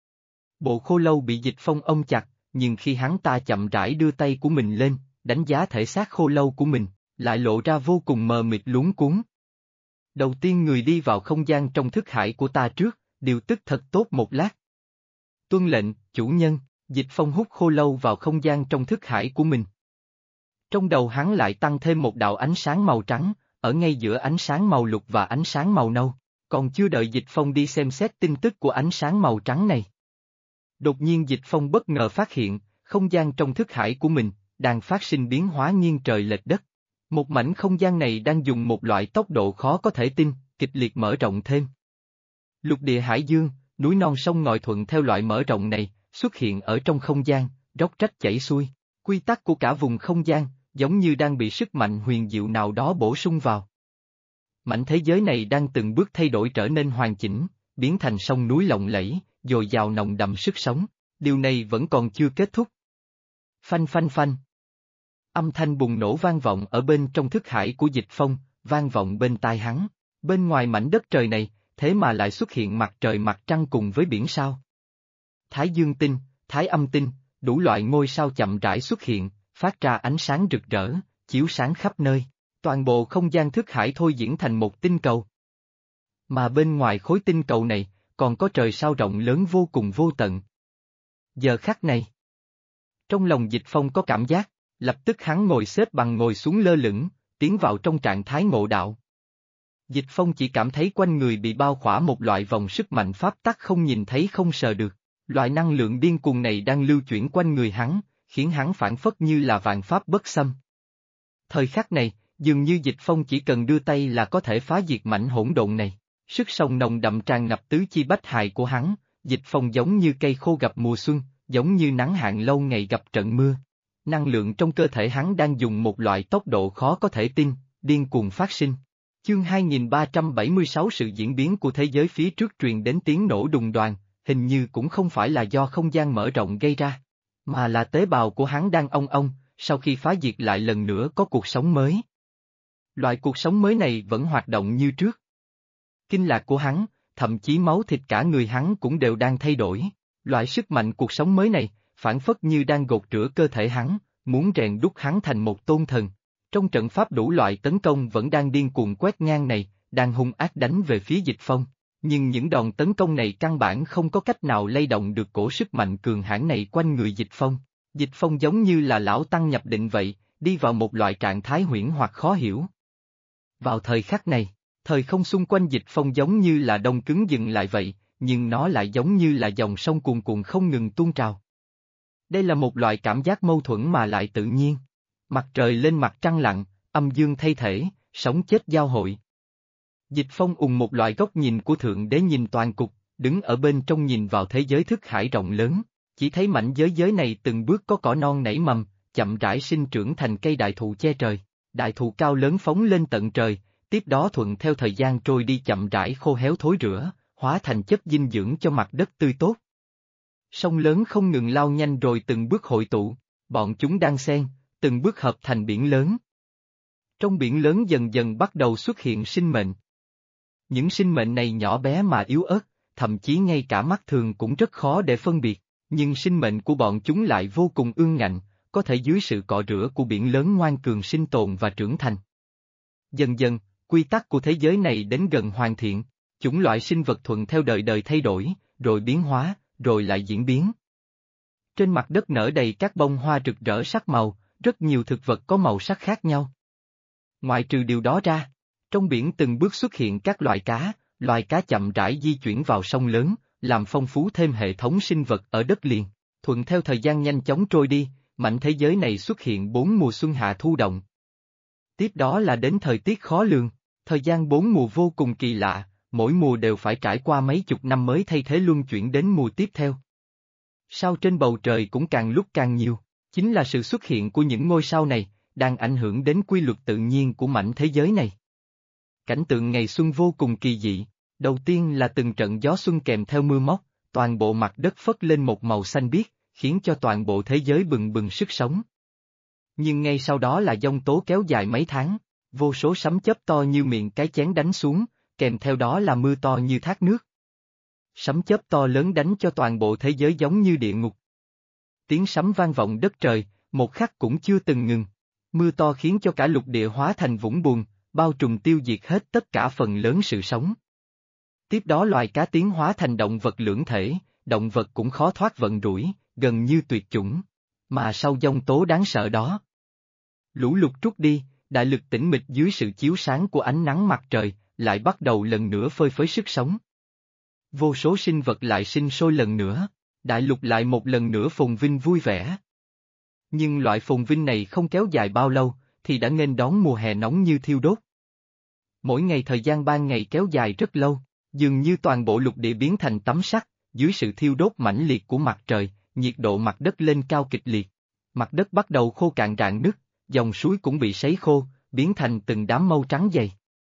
Bộ Khô Lâu bị Dịch Phong ôm chặt, nhưng khi hắn ta chậm rãi đưa tay của mình lên, đánh giá thể xác Khô Lâu của mình, lại lộ ra vô cùng mờ mịt luống cuống. Đầu tiên người đi vào không gian trong thức hải của ta trước, điều tức thật tốt một lát. Tuân lệnh, chủ nhân. Dịch Phong hút Khô Lâu vào không gian trong thức hải của mình. Trong đầu hắn lại tăng thêm một đạo ánh sáng màu trắng, ở ngay giữa ánh sáng màu lục và ánh sáng màu nâu, còn chưa đợi Dịch Phong đi xem xét tin tức của ánh sáng màu trắng này. Đột nhiên Dịch Phong bất ngờ phát hiện, không gian trong thức hải của mình, đang phát sinh biến hóa nghiêng trời lệch đất. Một mảnh không gian này đang dùng một loại tốc độ khó có thể tin, kịch liệt mở rộng thêm. Lục địa hải dương, núi non sông ngòi thuận theo loại mở rộng này, xuất hiện ở trong không gian, róc rách chảy xuôi. Quy tắc của cả vùng không gian, giống như đang bị sức mạnh huyền diệu nào đó bổ sung vào. Mảnh thế giới này đang từng bước thay đổi trở nên hoàn chỉnh, biến thành sông núi lộng lẫy, dồi dào nồng đậm sức sống. Điều này vẫn còn chưa kết thúc. Phanh phanh phanh. Âm thanh bùng nổ vang vọng ở bên trong thức hải của Dịch Phong, vang vọng bên tai hắn. Bên ngoài mảnh đất trời này, thế mà lại xuất hiện mặt trời mặt trăng cùng với biển sao. Thái dương tinh, thái âm tinh, đủ loại ngôi sao chậm rãi xuất hiện, phát ra ánh sáng rực rỡ, chiếu sáng khắp nơi. Toàn bộ không gian thức hải thôi diễn thành một tinh cầu. Mà bên ngoài khối tinh cầu này, còn có trời sao rộng lớn vô cùng vô tận. Giờ khắc này, trong lòng Dịch Phong có cảm giác, lập tức hắn ngồi xếp bằng ngồi xuống lơ lửng, tiến vào trong trạng thái ngộ đạo. Dịch Phong chỉ cảm thấy quanh người bị bao khỏa một loại vòng sức mạnh pháp tắc không nhìn thấy không sờ được. Loại năng lượng điên cuồng này đang lưu chuyển quanh người hắn, khiến hắn phản phất như là vạn pháp bất xâm. Thời khắc này, dường như Dịch Phong chỉ cần đưa tay là có thể phá diệt mảnh hỗn độn này. Sức sống nồng đậm tràn ngập tứ chi bách hài của hắn, Dịch Phong giống như cây khô gặp mùa xuân, giống như nắng hạn lâu ngày gặp trận mưa. Năng lượng trong cơ thể hắn đang dùng một loại tốc độ khó có thể tin, điên cuồng phát sinh. Chương 2376 sự diễn biến của thế giới phía trước truyền đến tiếng nổ đùng đoàng, hình như cũng không phải là do không gian mở rộng gây ra, mà là tế bào của hắn đang ong ong, sau khi phá diệt lại lần nữa có cuộc sống mới. Loại cuộc sống mới này vẫn hoạt động như trước. Kinh lạc của hắn, thậm chí máu thịt cả người hắn cũng đều đang thay đổi. Loại sức mạnh cuộc sống mới này, phản phất như đang gột rửa cơ thể hắn, muốn rèn đúc hắn thành một tôn thần. Trong trận pháp đủ loại tấn công vẫn đang điên cuồng quét ngang này, đang hung ác đánh về phía Dịch Phong. Nhưng những đòn tấn công này căn bản không có cách nào lay động được cổ sức mạnh cường hãn này quanh người Dịch Phong. Dịch Phong giống như là lão tăng nhập định vậy, đi vào một loại trạng thái huyễn hoặc khó hiểu. Vào thời khắc này, thời không xung quanh Dịch Phong giống như là đông cứng dừng lại vậy, nhưng nó lại giống như là dòng sông cuồn cuộn không ngừng tuôn trào. Đây là một loại cảm giác mâu thuẫn mà lại tự nhiên. Mặt trời lên mặt trăng lặn, âm dương thay thể, sống chết giao hội. Dịch Phong ùng một loại góc nhìn của Thượng Đế nhìn toàn cục, đứng ở bên trong nhìn vào thế giới thức hải rộng lớn, chỉ thấy mảnh giới này từng bước có cỏ non nảy mầm, chậm rãi sinh trưởng thành cây đại thụ che trời. Đại thụ cao lớn phóng lên tận trời, tiếp đó thuận theo thời gian trôi đi chậm rãi khô héo thối rữa, hóa thành chất dinh dưỡng cho mặt đất tươi tốt. Sông lớn không ngừng lao nhanh rồi từng bước hội tụ, Bọn chúng đan xen, từng bước hợp thành biển lớn. Trong biển lớn dần dần bắt đầu xuất hiện sinh mệnh. Những sinh mệnh này nhỏ bé mà yếu ớt, thậm chí ngay cả mắt thường cũng rất khó để phân biệt, nhưng sinh mệnh của bọn chúng lại vô cùng ương ngạnh, có thể dưới sự cọ rửa của biển lớn ngoan cường sinh tồn và trưởng thành. Dần dần, quy tắc của thế giới này đến gần hoàn thiện, chủng loại sinh vật thuận theo đời đời thay đổi, rồi biến hóa, rồi lại diễn biến. Trên mặt đất nở đầy các bông hoa rực rỡ sắc màu, rất nhiều thực vật có màu sắc khác nhau. Ngoại trừ điều đó ra, trong biển từng bước xuất hiện các loài cá chậm rãi di chuyển vào sông lớn, làm phong phú thêm hệ thống sinh vật ở đất liền. Thuận theo thời gian nhanh chóng trôi đi, mảnh thế giới này xuất hiện 4 mùa xuân hạ thu đông. Tiếp đó là đến thời tiết khó lường, thời gian 4 mùa vô cùng kỳ lạ, mỗi mùa đều phải trải qua mấy chục năm mới thay thế luân chuyển đến mùa tiếp theo. Sao trên bầu trời cũng càng lúc càng nhiều, chính là sự xuất hiện của những ngôi sao này, đang ảnh hưởng đến quy luật tự nhiên của mảnh thế giới này. Cảnh tượng ngày xuân vô cùng kỳ dị, đầu tiên là từng trận gió xuân kèm theo mưa móc, toàn bộ mặt đất phất lên một màu xanh biếc, khiến cho toàn bộ thế giới bừng bừng sức sống. Nhưng ngay sau đó là giông tố kéo dài mấy tháng, vô số sấm chớp to như miệng cái chén đánh xuống, kèm theo đó là mưa to như thác nước. Sấm chớp to lớn đánh cho toàn bộ thế giới giống như địa ngục. Tiếng sấm vang vọng đất trời, một khắc cũng chưa từng ngừng. Mưa to khiến cho cả lục địa hóa thành vũng bùn, bao trùm tiêu diệt hết tất cả phần lớn sự sống. Tiếp đó loài cá tiến hóa thành động vật lưỡng thể, động vật cũng khó thoát vận rủi, gần như tuyệt chủng. Mà sau giông tố đáng sợ đó, lũ lụt trút đi, đại lực tĩnh mịch dưới sự chiếu sáng của ánh nắng mặt trời, lại bắt đầu lần nữa phơi phới sức sống. Vô số sinh vật lại sinh sôi lần nữa, đại lục lại một lần nữa phồn vinh vui vẻ. Nhưng loại phồn vinh này không kéo dài bao lâu, thì đã nghênh đón mùa hè nóng như thiêu đốt. Mỗi ngày thời gian ban ngày kéo dài rất lâu, dường như toàn bộ lục địa biến thành tấm sắt, dưới sự thiêu đốt mãnh liệt của mặt trời, nhiệt độ mặt đất lên cao kịch liệt. Mặt đất bắt đầu khô cạn rạn nứt, dòng suối cũng bị sấy khô, biến thành từng đám mâu trắng dày.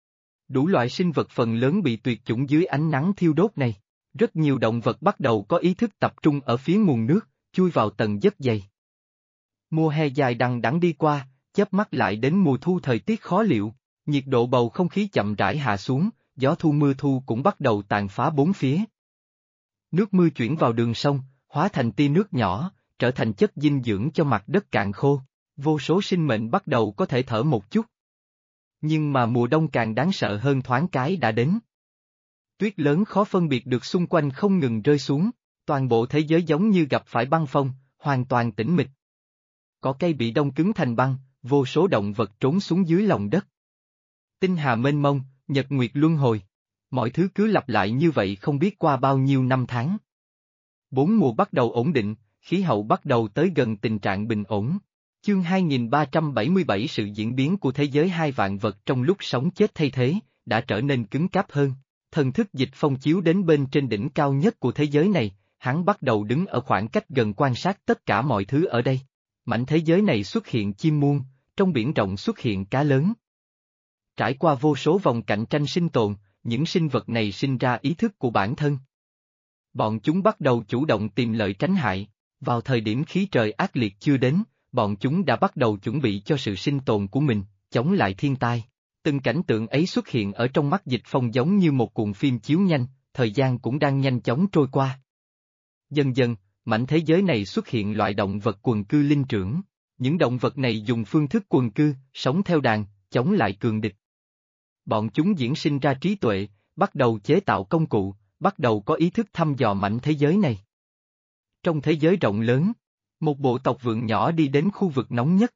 Đủ loại sinh vật phần lớn bị tuyệt chủng dưới ánh nắng thiêu đốt này. Rất nhiều động vật bắt đầu có ý thức tập trung ở phía nguồn nước, chui vào tầng rất dày. Mùa hè dài đằng đẵng đi qua, chớp mắt lại đến mùa thu thời tiết khó liệu, nhiệt độ bầu không khí chậm rãi hạ xuống, gió thu mưa thu cũng bắt đầu tàn phá bốn phía. Nước mưa chuyển vào đường sông, hóa thành tia nước nhỏ, trở thành chất dinh dưỡng cho mặt đất cạn khô, vô số sinh mệnh bắt đầu có thể thở một chút. Nhưng mà mùa đông càng đáng sợ hơn thoáng cái đã đến. Tuyết lớn khó phân biệt được xung quanh không ngừng rơi xuống, toàn bộ thế giới giống như gặp phải băng phong, hoàn toàn tĩnh mịch. Cỏ cây bị đông cứng thành băng, vô số động vật trốn xuống dưới lòng đất. Tinh hà mênh mông, nhật nguyệt luân hồi. Mọi thứ cứ lặp lại như vậy không biết qua bao nhiêu năm tháng. 4 mùa bắt đầu ổn định, khí hậu bắt đầu tới gần tình trạng bình ổn. Chương 2377 sự diễn biến của thế giới hai vạn vật trong lúc sống chết thay thế, đã trở nên cứng cáp hơn. Thần thức Dịch Phong chiếu đến bên trên đỉnh cao nhất của thế giới này, hắn bắt đầu đứng ở khoảng cách gần quan sát tất cả mọi thứ ở đây. Mảnh thế giới này xuất hiện chim muông, trong biển rộng xuất hiện cá lớn. Trải qua vô số vòng cạnh tranh sinh tồn, những sinh vật này sinh ra ý thức của bản thân. Bọn chúng bắt đầu chủ động tìm lợi tránh hại, vào thời điểm khí trời ác liệt chưa đến, bọn chúng đã bắt đầu chuẩn bị cho sự sinh tồn của mình, chống lại thiên tai. Từng cảnh tượng ấy xuất hiện ở trong mắt Dịch Phong giống như một cuộn phim chiếu nhanh, thời gian cũng đang nhanh chóng trôi qua. Dần dần, mảnh thế giới này xuất hiện loại động vật quần cư linh trưởng. Những động vật này dùng phương thức quần cư, sống theo đàn, chống lại cường địch. Bọn chúng diễn sinh ra trí tuệ, bắt đầu chế tạo công cụ, bắt đầu có ý thức thăm dò mảnh thế giới này. Trong thế giới rộng lớn, một bộ tộc vượn nhỏ đi đến khu vực nóng nhất.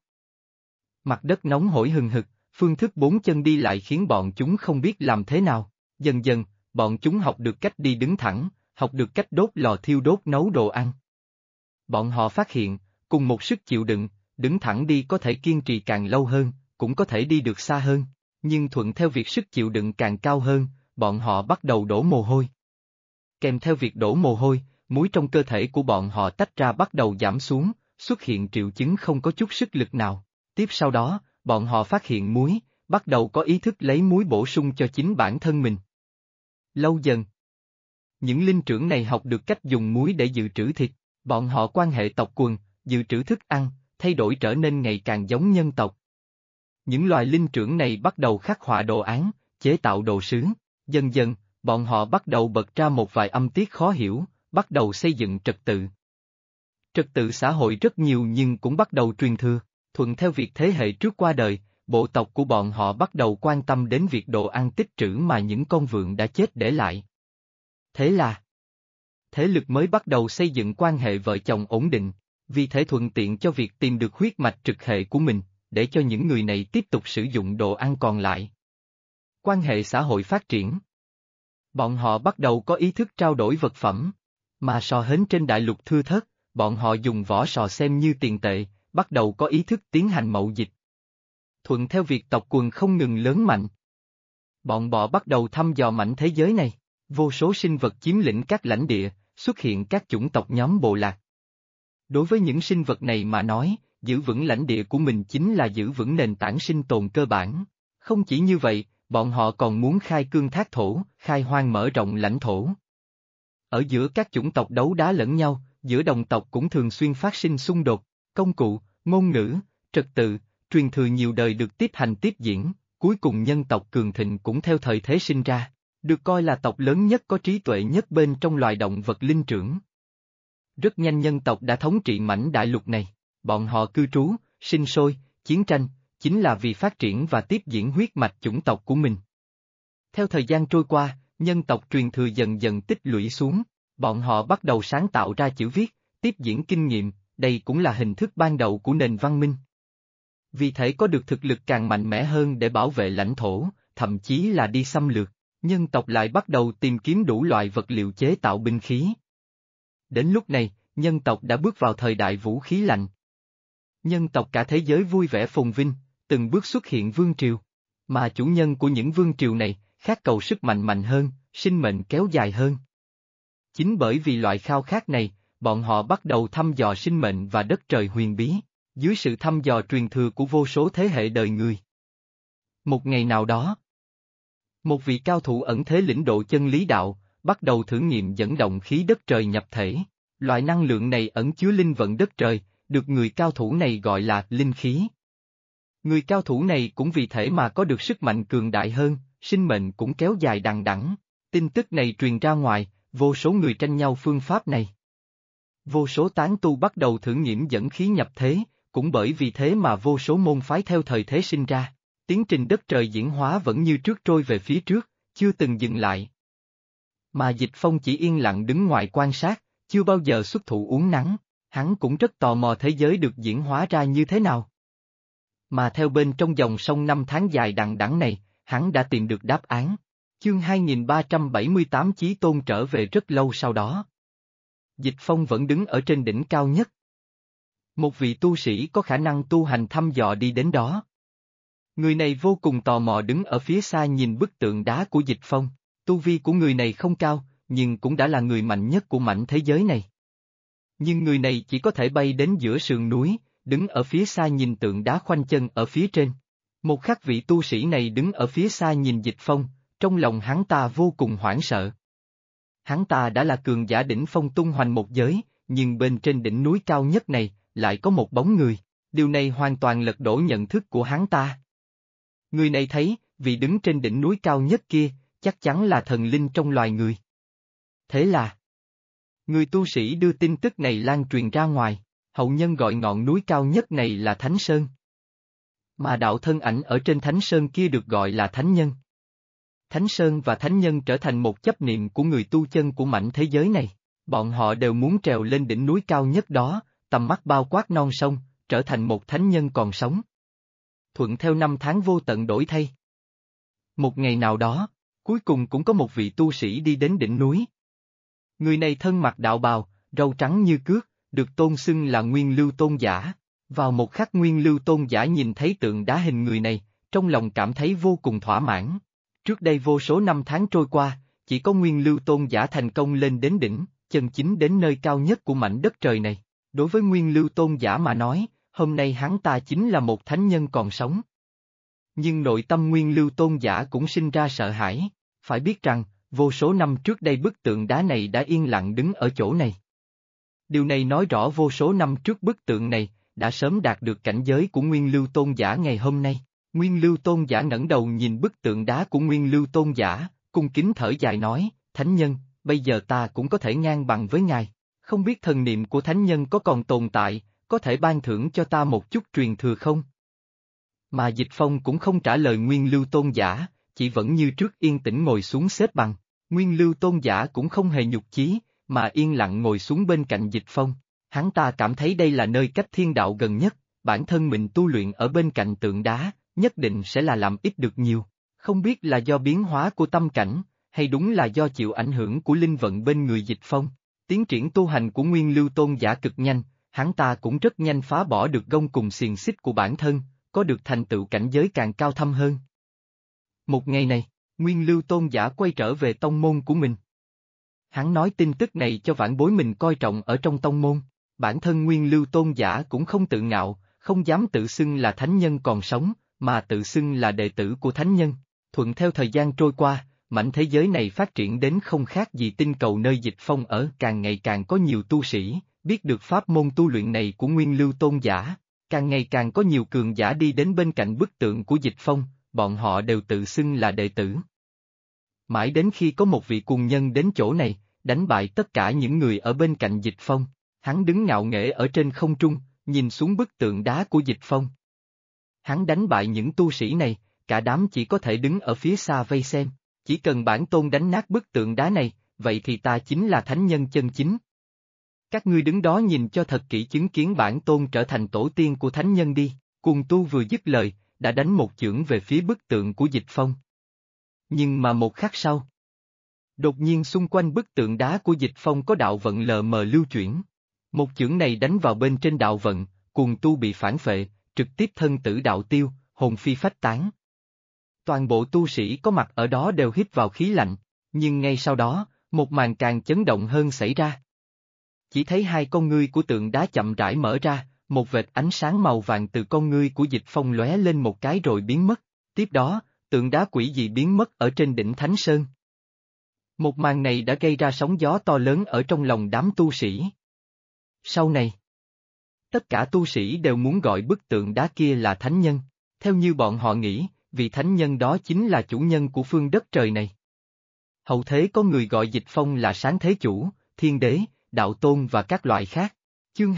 Mặt đất nóng hổi hừng hực, phương thức 4 chân đi lại khiến bọn chúng không biết làm thế nào. Dần dần, bọn chúng học được cách đi đứng thẳng, học được cách đốt lò thiêu đốt nấu đồ ăn. Bọn họ phát hiện, cùng một sức chịu đựng, đứng thẳng đi có thể kiên trì càng lâu hơn, cũng có thể đi được xa hơn, nhưng thuận theo việc sức chịu đựng càng cao hơn, bọn họ bắt đầu đổ mồ hôi. Kèm theo việc đổ mồ hôi, muối trong cơ thể của bọn họ tách ra bắt đầu giảm xuống, xuất hiện triệu chứng không có chút sức lực nào. Tiếp sau đó, bọn họ phát hiện muối, bắt đầu có ý thức lấy muối bổ sung cho chính bản thân mình. Lâu dần, những linh trưởng này học được cách dùng muối để dự trữ thịt, bọn họ quan hệ tộc quần, dự trữ thức ăn, thay đổi trở nên ngày càng giống nhân tộc. Những loài linh trưởng này bắt đầu khắc họa đồ án, chế tạo đồ sứ. Dần dần, bọn họ bắt đầu bật ra một vài âm tiết khó hiểu, bắt đầu xây dựng trật tự. Trật tự xã hội rất nhiều nhưng cũng bắt đầu truyền thừa, thuận theo việc thế hệ trước qua đời, bộ tộc của bọn họ bắt đầu quan tâm đến việc đồ ăn tích trữ mà những con vượn đã chết để lại. Thế là, thế lực mới bắt đầu xây dựng quan hệ vợ chồng ổn định, vì thế thuận tiện cho việc tìm được huyết mạch trực hệ của mình, để cho những người này tiếp tục sử dụng đồ ăn còn lại. Quan hệ xã hội phát triển. Bọn họ bắt đầu có ý thức trao đổi vật phẩm, mà sò hến trên đại lục thưa thớt, bọn họ dùng vỏ sò xem như tiền tệ, bắt đầu có ý thức tiến hành mậu dịch. Thuận theo việc tộc quần không ngừng lớn mạnh. Bọn bọ bắt đầu thăm dò mảnh thế giới này, vô số sinh vật chiếm lĩnh các lãnh địa, xuất hiện các chủng tộc nhóm bộ lạc. Đối với những sinh vật này mà nói, giữ vững lãnh địa của mình chính là giữ vững nền tảng sinh tồn cơ bản. Không chỉ như vậy, bọn họ còn muốn khai cương thác thổ, khai hoang mở rộng lãnh thổ. Ở giữa các chủng tộc đấu đá lẫn nhau, giữa đồng tộc cũng thường xuyên phát sinh xung đột, công cụ, ngôn ngữ, trật tự, truyền thừa nhiều đời được tiếp hành tiếp diễn, cuối cùng nhân tộc cường thịnh cũng theo thời thế sinh ra, được coi là tộc lớn nhất có trí tuệ nhất bên trong loài động vật linh trưởng. Rất nhanh nhân tộc đã thống trị mảnh đại lục này, bọn họ cư trú, sinh sôi, chiến tranh, chính là vì phát triển và tiếp diễn huyết mạch chủng tộc của mình. Theo thời gian trôi qua, nhân tộc truyền thừa dần dần tích lũy xuống, bọn họ bắt đầu sáng tạo ra chữ viết, tiếp diễn kinh nghiệm, đây cũng là hình thức ban đầu của nền văn minh. Vì thế có được thực lực càng mạnh mẽ hơn để bảo vệ lãnh thổ, thậm chí là đi xâm lược, nhân tộc lại bắt đầu tìm kiếm đủ loại vật liệu chế tạo binh khí. Đến lúc này, nhân tộc đã bước vào thời đại vũ khí lạnh. Nhân tộc cả thế giới vui vẻ phồn vinh, từng bước xuất hiện vương triều, mà chủ nhân của những vương triều này, khát cầu sức mạnh mạnh hơn, sinh mệnh kéo dài hơn. Chính bởi vì loại khao khát này, bọn họ bắt đầu thăm dò sinh mệnh và đất trời huyền bí, dưới sự thăm dò truyền thừa của vô số thế hệ đời người. Một ngày nào đó, một vị cao thủ ẩn thế lĩnh độ chân lý đạo, bắt đầu thử nghiệm dẫn động khí đất trời nhập thể. Loại năng lượng này ẩn chứa linh vận đất trời, được người cao thủ này gọi là linh khí. Người cao thủ này cũng vì thế mà có được sức mạnh cường đại hơn, sinh mệnh cũng kéo dài đằng đẵng. Tin tức này truyền ra ngoài, vô số người tranh nhau phương pháp này. Vô số tán tu bắt đầu thử nghiệm dẫn khí nhập thế, cũng bởi vì thế mà vô số môn phái theo thời thế sinh ra. Tiến trình đất trời diễn hóa vẫn như trước trôi về phía trước, chưa từng dừng lại. Mà Dịch Phong chỉ yên lặng đứng ngoài quan sát, chưa bao giờ xuất thủ uống nắng, hắn cũng rất tò mò thế giới được diễn hóa ra như thế nào. Mà theo bên trong dòng sông năm tháng dài đằng đẵng này, hắn đã tìm được đáp án. Chương 2378 Chí Tôn trở về rất lâu sau đó. Dịch Phong vẫn đứng ở trên đỉnh cao nhất. Một vị tu sĩ có khả năng tu hành thăm dò đi đến đó. Người này vô cùng tò mò đứng ở phía xa nhìn bức tượng đá của Dịch Phong, tu vi của người này không cao, nhưng cũng đã là người mạnh nhất của mảnh thế giới này. Nhưng người này chỉ có thể bay đến giữa sườn núi, đứng ở phía xa nhìn tượng đá khoanh chân ở phía trên. Một khắc vị tu sĩ này đứng ở phía xa nhìn Dịch Phong, trong lòng hắn ta vô cùng hoảng sợ. Hắn ta đã là cường giả đỉnh phong tung hoành một giới, nhưng bên trên đỉnh núi cao nhất này, lại có một bóng người, điều này hoàn toàn lật đổ nhận thức của hắn ta. Người này thấy, vì đứng trên đỉnh núi cao nhất kia, chắc chắn là thần linh trong loài người. Thế là, người tu sĩ đưa tin tức này lan truyền ra ngoài, hậu nhân gọi ngọn núi cao nhất này là Thánh Sơn. Mà đạo thân ảnh ở trên Thánh Sơn kia được gọi là Thánh Nhân. Thánh Sơn và Thánh Nhân trở thành một chấp niệm của người tu chân của mảnh thế giới này, bọn họ đều muốn trèo lên đỉnh núi cao nhất đó, tầm mắt bao quát non sông, trở thành một thánh nhân còn sống. Thuận theo năm tháng vô tận đổi thay. Một ngày nào đó, cuối cùng cũng có một vị tu sĩ đi đến đỉnh núi. Người này thân mặc đạo bào, râu trắng như cước, được tôn xưng là Nguyên Lưu Tôn Giả. Vào một khắc Nguyên Lưu Tôn Giả nhìn thấy tượng đá hình người này, trong lòng cảm thấy vô cùng thỏa mãn. Trước đây vô số năm tháng trôi qua, chỉ có Nguyên Lưu Tôn Giả thành công lên đến đỉnh, chân chính đến nơi cao nhất của mảnh đất trời này. Đối với Nguyên Lưu Tôn Giả mà nói, hôm nay hắn ta chính là một thánh nhân còn sống. Nhưng nội tâm Nguyên Lưu Tôn Giả cũng sinh ra sợ hãi, phải biết rằng, vô số năm trước đây bức tượng đá này đã yên lặng đứng ở chỗ này. Điều này nói rõ vô số năm trước bức tượng này, đã sớm đạt được cảnh giới của Nguyên Lưu Tôn Giả ngày hôm nay. Nguyên Lưu Tôn Giả ngẩng đầu nhìn bức tượng đá của Nguyên Lưu Tôn Giả, cung kính thở dài nói, Thánh Nhân, bây giờ ta cũng có thể ngang bằng với ngài. Không biết thần niệm của Thánh Nhân có còn tồn tại, có thể ban thưởng cho ta một chút truyền thừa không? Mà Dịch Phong cũng không trả lời Nguyên Lưu Tôn Giả, chỉ vẫn như trước yên tĩnh ngồi xuống xếp bằng. Nguyên Lưu Tôn Giả cũng không hề nhục chí, mà yên lặng ngồi xuống bên cạnh Dịch Phong. Hắn ta cảm thấy đây là nơi cách thiên đạo gần nhất, bản thân mình tu luyện ở bên cạnh tượng đá, nhất định sẽ là làm ít được nhiều. Không biết là do biến hóa của tâm cảnh, hay đúng là do chịu ảnh hưởng của linh vận bên người Dịch Phong. Tiến triển tu hành của Nguyên Lưu Tôn Giả cực nhanh, hắn ta cũng rất nhanh phá bỏ được gông cùng xiềng xích của bản thân, có được thành tựu cảnh giới càng cao thâm hơn. Một ngày này, Nguyên Lưu Tôn Giả quay trở về tông môn của mình. Hắn nói tin tức này cho vãn bối mình coi trọng ở trong tông môn. Bản thân Nguyên Lưu Tôn Giả cũng không tự ngạo, không dám tự xưng là thánh nhân còn sống, mà tự xưng là đệ tử của thánh nhân. Thuận theo thời gian trôi qua, mảnh thế giới này phát triển đến không khác gì tinh cầu nơi Dịch Phong ở, càng ngày càng có nhiều tu sĩ, biết được pháp môn tu luyện này của Nguyên Lưu Tôn Giả, càng ngày càng có nhiều cường giả đi đến bên cạnh bức tượng của Dịch Phong, bọn họ đều tự xưng là đệ tử. Mãi đến khi có một vị cuồng nhân đến chỗ này, đánh bại tất cả những người ở bên cạnh Dịch Phong, hắn đứng ngạo nghễ ở trên không trung, nhìn xuống bức tượng đá của Dịch Phong. Hắn đánh bại những tu sĩ này, cả đám chỉ có thể đứng ở phía xa vây xem, chỉ cần bản tôn đánh nát bức tượng đá này, vậy thì ta chính là thánh nhân chân chính. Các ngươi đứng đó nhìn cho thật kỹ chứng kiến bản tôn trở thành tổ tiên của thánh nhân đi, cuồng tu vừa dứt lời, đã đánh một chưởng về phía bức tượng của Dịch Phong. Nhưng mà một khắc sau, đột nhiên xung quanh bức tượng đá của Dịch Phong có đạo vận lờ mờ lưu chuyển. Một chưởng này đánh vào bên trên đạo vận, cuồng tu bị phản phệ, trực tiếp thân tử đạo tiêu, hồn phi phách tán. Toàn bộ tu sĩ có mặt ở đó đều hít vào khí lạnh, nhưng ngay sau đó, một màn càng chấn động hơn xảy ra. Chỉ thấy hai con ngươi của tượng đá chậm rãi mở ra, một vệt ánh sáng màu vàng từ con ngươi của Dịch Phong lóe lên một cái rồi biến mất, tiếp đó, tượng đá quỷ dị biến mất ở trên đỉnh Thánh Sơn. Một màn này đã gây ra sóng gió to lớn ở trong lòng đám tu sĩ. Sau này, tất cả tu sĩ đều muốn gọi bức tượng đá kia là thánh nhân, theo như bọn họ nghĩ, vì thánh nhân đó chính là chủ nhân của phương đất trời này. Hậu thế có người gọi Dịch Phong là sáng thế chủ, thiên đế, đạo tôn và các loại khác. Chương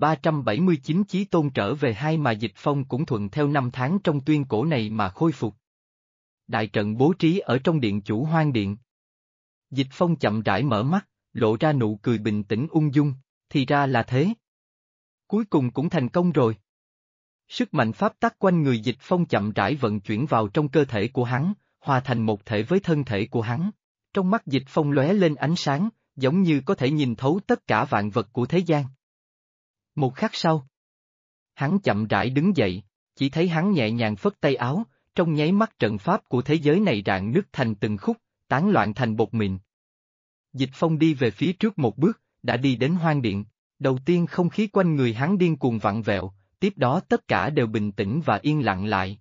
2379 Chí Tôn trở về hai mà Dịch Phong cũng thuận theo năm tháng trong tuyên cổ này mà khôi phục. Đại trận bố trí ở trong điện Chủ Hoang Điện. Dịch Phong chậm rãi mở mắt, lộ ra nụ cười bình tĩnh ung dung, thì ra là thế. Cuối cùng cũng thành công rồi. Sức mạnh pháp tắc quanh người Dịch Phong chậm rãi vận chuyển vào trong cơ thể của hắn, hòa thành một thể với thân thể của hắn. Trong mắt Dịch Phong lóe lên ánh sáng, giống như có thể nhìn thấu tất cả vạn vật của thế gian. Một khắc sau, hắn chậm rãi đứng dậy, chỉ thấy hắn nhẹ nhàng phất tay áo, trong nháy mắt trận pháp của thế giới này rạn nứt thành từng khúc, tán loạn thành bột mịn. Dịch Phong đi về phía trước một bước, đã đi đến Hoang Điện. Đầu tiên không khí quanh người hắn điên cuồng vặn vẹo, tiếp đó tất cả đều bình tĩnh và yên lặng lại.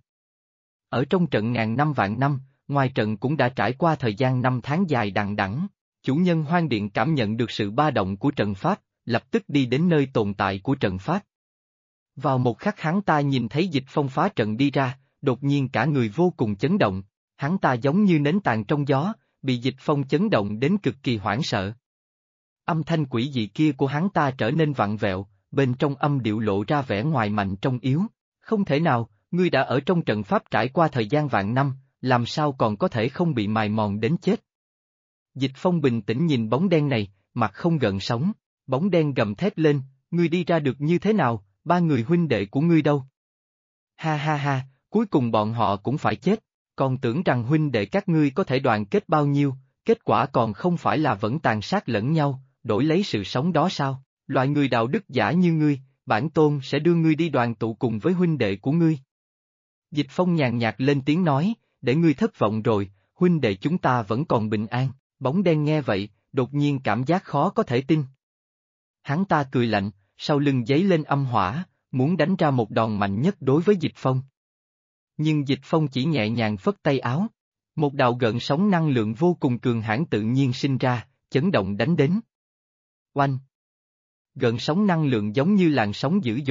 Ở trong trận ngàn năm vạn năm, ngoài trận cũng đã trải qua thời gian năm tháng dài đằng đẵng. Chủ nhân Hoang Điện cảm nhận được sự ba động của trận pháp, lập tức đi đến nơi tồn tại của trận pháp. Vào một khắc hắn ta nhìn thấy Dịch Phong phá trận đi ra, đột nhiên cả người vô cùng chấn động, hắn ta giống như nến tàn trong gió, bị Dịch Phong chấn động đến cực kỳ hoảng sợ. Âm thanh quỷ dị kia của hắn ta trở nên vặn vẹo, bên trong âm điệu lộ ra vẻ ngoài mạnh trong yếu. Không thể nào, ngươi đã ở trong trận pháp trải qua thời gian vạn năm, làm sao còn có thể không bị mài mòn đến chết. Dịch Phong bình tĩnh nhìn bóng đen này, mặt không gợn sóng, bóng đen gầm thét lên, ngươi đi ra được như thế nào, ba người huynh đệ của ngươi đâu? Ha ha ha, cuối cùng bọn họ cũng phải chết, còn tưởng rằng huynh đệ các ngươi có thể đoàn kết bao nhiêu, kết quả còn không phải là vẫn tàn sát lẫn nhau, đổi lấy sự sống đó sao? Loại người đạo đức giả như ngươi, bản tôn sẽ đưa ngươi đi đoàn tụ cùng với huynh đệ của ngươi. Dịch Phong nhàn nhạt lên tiếng nói, để ngươi thất vọng rồi, huynh đệ chúng ta vẫn còn bình an. Bóng đen nghe vậy, đột nhiên cảm giác khó có thể tin. Hắn ta cười lạnh, sau lưng giấy lên âm hỏa, muốn đánh ra một đòn mạnh nhất đối với Dịch Phong. Nhưng Dịch Phong chỉ nhẹ nhàng phất tay áo. Một đạo gợn sóng năng lượng vô cùng cường hãn tự nhiên sinh ra, chấn động đánh đến. Oanh! Gợn sóng năng lượng giống như làn sóng dữ dội,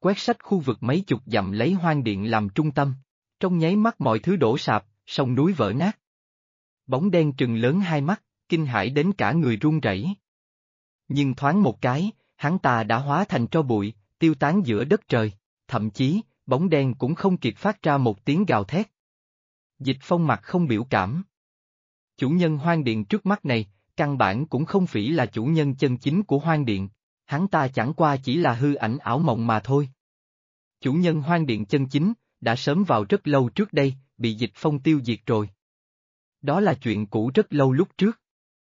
quét sạch khu vực mấy chục dặm lấy hoang điện làm trung tâm. Trong nháy mắt mọi thứ đổ sạp, sông núi vỡ nát. Bóng đen trừng lớn hai mắt, kinh hãi đến cả người run rẩy. Nhưng thoáng một cái, hắn ta đã hóa thành tro bụi, tiêu tán giữa đất trời, thậm chí, bóng đen cũng không kịp phát ra một tiếng gào thét. Dịch Phong mặt không biểu cảm. Chủ nhân hoang điện trước mắt này, căn bản cũng không phải là chủ nhân chân chính của hoang điện, hắn ta chẳng qua chỉ là hư ảnh ảo mộng mà thôi. Chủ nhân hoang điện chân chính, đã sớm vào rất lâu trước đây, bị Dịch Phong tiêu diệt rồi. Đó là chuyện cũ rất lâu lúc trước.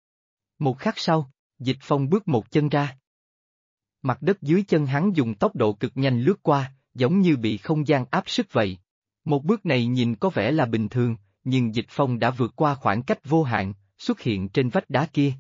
Một khắc sau, Dịch Phong bước một chân ra. Mặt đất dưới chân hắn dùng tốc độ cực nhanh lướt qua, giống như bị không gian áp sức vậy. Một bước này nhìn có vẻ là bình thường, nhưng Dịch Phong đã vượt qua khoảng cách vô hạn, xuất hiện trên vách đá kia.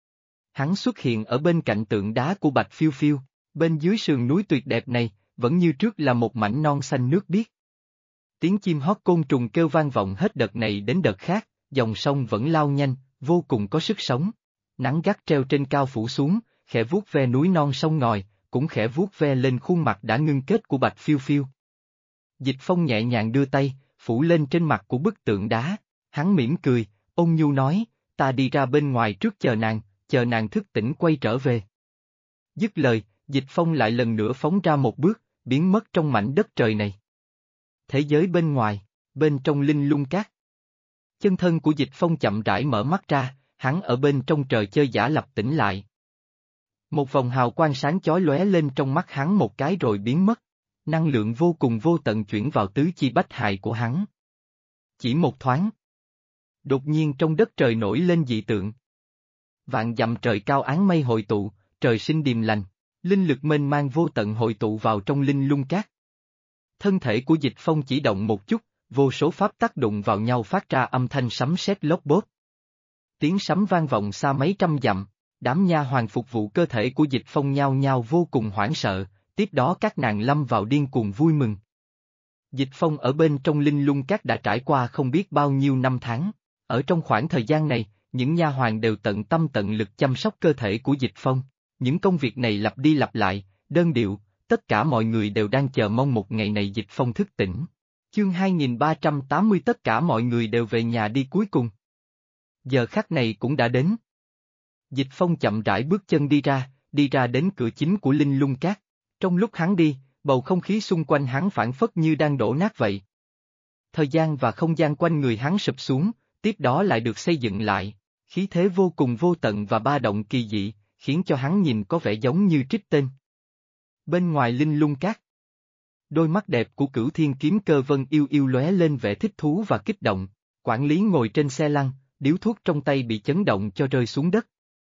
Hắn xuất hiện ở bên cạnh tượng đá của Bạch Phiêu Phiêu, bên dưới sườn núi tuyệt đẹp này, vẫn như trước là một mảnh non xanh nước biếc. Tiếng chim hót côn trùng kêu vang vọng hết đợt này đến đợt khác, dòng sông vẫn lao nhanh, vô cùng có sức sống. Nắng gắt treo trên cao phủ xuống, khẽ vuốt ve núi non sông ngòi, cũng khẽ vuốt ve lên khuôn mặt đã ngưng kết của Bạch Phiêu Phiêu. Dịch Phong nhẹ nhàng đưa tay, phủ lên trên mặt của bức tượng đá, hắn mỉm cười, ôn nhu nói, ta đi ra bên ngoài trước chờ nàng thức tỉnh quay trở về. Dứt lời, Dịch Phong lại lần nữa phóng ra một bước, biến mất trong mảnh đất trời này. Thế giới bên ngoài, bên trong linh lung cát. Chân thân của Dịch Phong chậm rãi mở mắt ra, hắn ở bên trong trời chơi giả lập tỉnh lại. Một vòng hào quang sáng chói lóe lên trong mắt hắn một cái rồi biến mất. Năng lượng vô cùng vô tận chuyển vào tứ chi bách hài của hắn. Chỉ một thoáng. Đột nhiên trong đất trời nổi lên dị tượng. Vạn dặm trời cao áng mây hội tụ, trời sinh điềm lành, linh lực mênh mang vô tận hội tụ vào trong linh lung cát. Thân thể của Dịch Phong chỉ động một chút, vô số pháp tác đụng vào nhau phát ra âm thanh sấm sét lốp bốp. Tiếng sấm vang vọng xa mấy trăm dặm, đám nha hoàn phục vụ cơ thể của Dịch Phong nhao nhao vô cùng hoảng sợ, tiếp đó các nàng lâm vào điên cuồng vui mừng. Dịch Phong ở bên trong linh lung cát đã trải qua không biết bao nhiêu năm tháng, ở trong khoảng thời gian này, những nha hoàn đều tận tâm tận lực chăm sóc cơ thể của Dịch Phong, những công việc này lặp đi lặp lại, đơn điệu, tất cả mọi người đều đang chờ mong một ngày này Dịch Phong thức tỉnh. Chương 2380 tất cả mọi người đều về nhà đi cuối cùng. Giờ khắc này cũng đã đến. Dịch Phong chậm rãi bước chân đi ra đến cửa chính của linh lung cát. Trong lúc hắn đi, bầu không khí xung quanh hắn phảng phất như đang đổ nát vậy. Thời gian và không gian quanh người hắn sụp xuống, tiếp đó lại được xây dựng lại, khí thế vô cùng vô tận và ba động kỳ dị, khiến cho hắn nhìn có vẻ giống như trích tên. Bên ngoài linh lung cát, đôi mắt đẹp của Cửu Thiên Kiếm Cơ Vân yêu yêu lóe lên vẻ thích thú và kích động, quản lý ngồi trên xe lăn, điếu thuốc trong tay bị chấn động cho rơi xuống đất.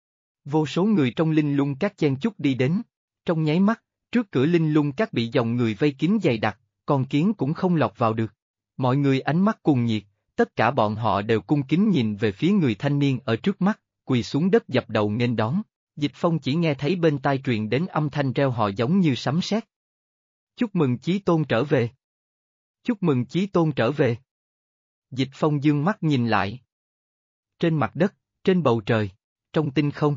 Vô số người trong linh lung cát chen chúc đi đến, trong nháy mắt, trước cửa linh lung cát bị dòng người vây kín dày đặc, con kiến cũng không lọt vào được. Mọi người ánh mắt cuồng nhiệt, tất cả bọn họ đều cung kính nhìn về phía người thanh niên ở trước mắt, quỳ xuống đất dập đầu nghênh đón. Dịch Phong chỉ nghe thấy bên tai truyền đến âm thanh reo hò giống như sấm sét. Chúc mừng Chí Tôn trở về. Chúc mừng Chí Tôn trở về. Dịch Phong dương mắt nhìn lại. Trên mặt đất, trên bầu trời, trong tinh không.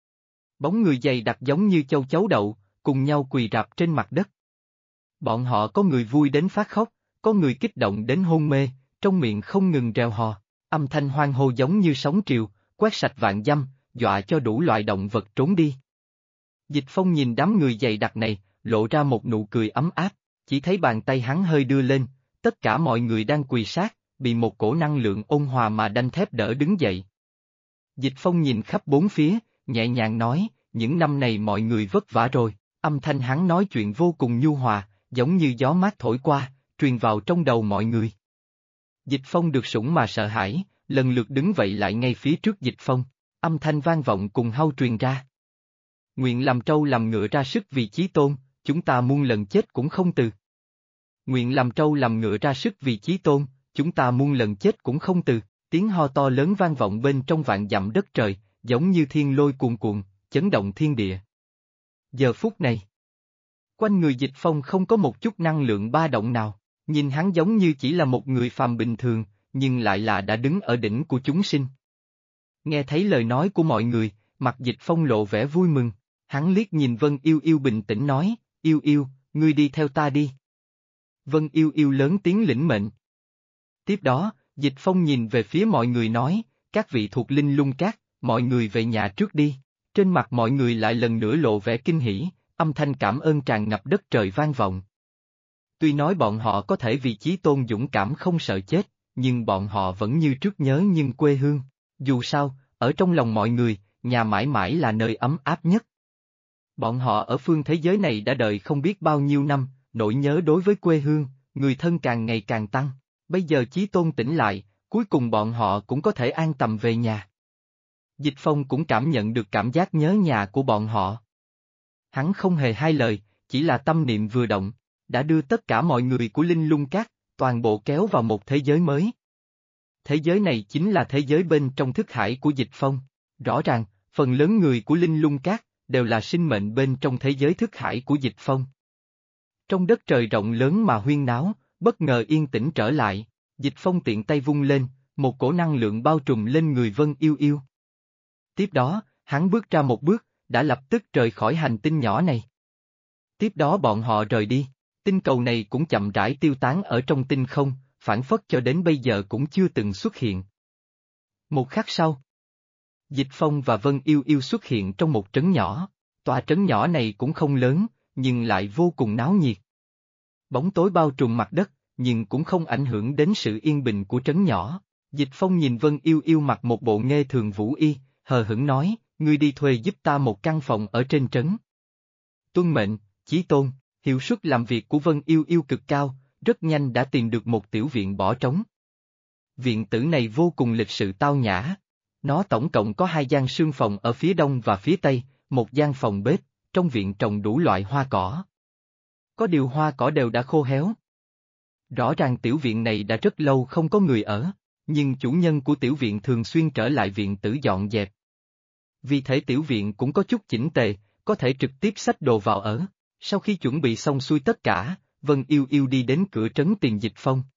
Bóng người dày đặc giống như châu chấu đậu, cùng nhau quỳ rạp trên mặt đất. Bọn họ có người vui đến phát khóc, có người kích động đến hôn mê, trong miệng không ngừng reo hò, âm thanh hoan hô giống như sóng triều, quét sạch vạn dặm, dọa cho đủ loại động vật trốn đi. Dịch Phong nhìn đám người dày đặc này, lộ ra một nụ cười ấm áp, chỉ thấy bàn tay hắn hơi đưa lên, tất cả mọi người đang quỳ sát, bị một cổ năng lượng ôn hòa mà đanh thép đỡ đứng dậy. Dịch Phong nhìn khắp bốn phía, nhẹ nhàng nói, những năm này mọi người vất vả rồi, âm thanh hắn nói chuyện vô cùng nhu hòa, giống như gió mát thổi qua, truyền vào trong đầu mọi người. Dịch Phong được sủng mà sợ hãi, lần lượt đứng vậy lại ngay phía trước Dịch Phong, âm thanh vang vọng cùng hau truyền ra. Nguyện làm trâu làm ngựa ra sức vì Chí Tôn, chúng ta muôn lần chết cũng không từ. Nguyện làm trâu làm ngựa ra sức vì Chí Tôn, chúng ta muôn lần chết cũng không từ. Tiếng ho to lớn vang vọng bên trong vạn dặm đất trời, giống như thiên lôi cuồn cuộn, chấn động thiên địa. Giờ phút này, quanh người Dịch Phong không có một chút năng lượng ba động nào, nhìn hắn giống như chỉ là một người phàm bình thường, nhưng lại là đã đứng ở đỉnh của chúng sinh. Nghe thấy lời nói của mọi người, mặt Dịch Phong lộ vẻ vui mừng, hắn liếc nhìn Vân Yêu Yêu bình tĩnh nói, Yêu Yêu, ngươi đi theo ta đi. Vân Yêu Yêu lớn tiếng lĩnh mệnh. Tiếp đó, Dịch Phong nhìn về phía mọi người nói, các vị thuộc Linh Lung Các, mọi người về nhà trước đi. Trên mặt mọi người lại lần nữa lộ vẻ kinh hỉ, âm thanh cảm ơn tràn ngập đất trời vang vọng. Tuy nói bọn họ có thể vì chí tôn dũng cảm không sợ chết, nhưng bọn họ vẫn như trước nhớ nhưng quê hương. Dù sao, ở trong lòng mọi người, nhà mãi mãi là nơi ấm áp nhất. Bọn họ ở phương thế giới này đã đợi không biết bao nhiêu năm, nỗi nhớ đối với quê hương, người thân càng ngày càng tăng. Bây giờ chí tôn tỉnh lại, cuối cùng bọn họ cũng có thể an tâm về nhà. Dịch Phong cũng cảm nhận được cảm giác nhớ nhà của bọn họ. Hắn không hề hai lời, chỉ là tâm niệm vừa động, đã đưa tất cả mọi người của Linh Lung Các, toàn bộ kéo vào một thế giới mới. Thế giới này chính là thế giới bên trong thức hải của Dịch Phong. Rõ ràng, phần lớn người của Linh Lung Các, đều là sinh mệnh bên trong thế giới thức hải của Dịch Phong. Trong đất trời rộng lớn mà huyên náo, bất ngờ yên tĩnh trở lại, Dịch Phong tiện tay vung lên, một cổ năng lượng bao trùm lên người Vân Yêu Yêu. Tiếp đó, hắn bước ra một bước, đã lập tức rời khỏi hành tinh nhỏ này. Tiếp đó bọn họ rời đi, tinh cầu này cũng chậm rãi tiêu tán ở trong tinh không, phảng phất cho đến bây giờ cũng chưa từng xuất hiện. Một khắc sau, Dịch Phong và Vân Yêu Yêu xuất hiện trong một trấn nhỏ, tòa trấn nhỏ này cũng không lớn, nhưng lại vô cùng náo nhiệt. Bóng tối bao trùm mặt đất, nhưng cũng không ảnh hưởng đến sự yên bình của trấn nhỏ. Dịch Phong nhìn Vân Yêu Yêu mặc một bộ nghê thường vũ y, hờ hững nói, ngươi đi thuê giúp ta một căn phòng ở trên trấn. Tuân mệnh, chí tôn. Hiệu suất làm việc của Vân Yêu Yêu cực cao, rất nhanh đã tìm được một tiểu viện bỏ trống. Viện tử này vô cùng lịch sự tao nhã. Nó tổng cộng có 2 gian sương phòng ở phía đông và phía tây, một gian phòng bếp, trong viện trồng đủ loại hoa cỏ. Có điều hoa cỏ đều đã khô héo. Rõ ràng tiểu viện này đã rất lâu không có người ở, nhưng chủ nhân của tiểu viện thường xuyên trở lại viện tử dọn dẹp. Vì thế tiểu viện cũng có chút chỉnh tề, có thể trực tiếp xách đồ vào ở. Sau khi chuẩn bị xong xuôi tất cả, Vân Yêu Yêu đi đến cửa trấn tìm Dịch Phong.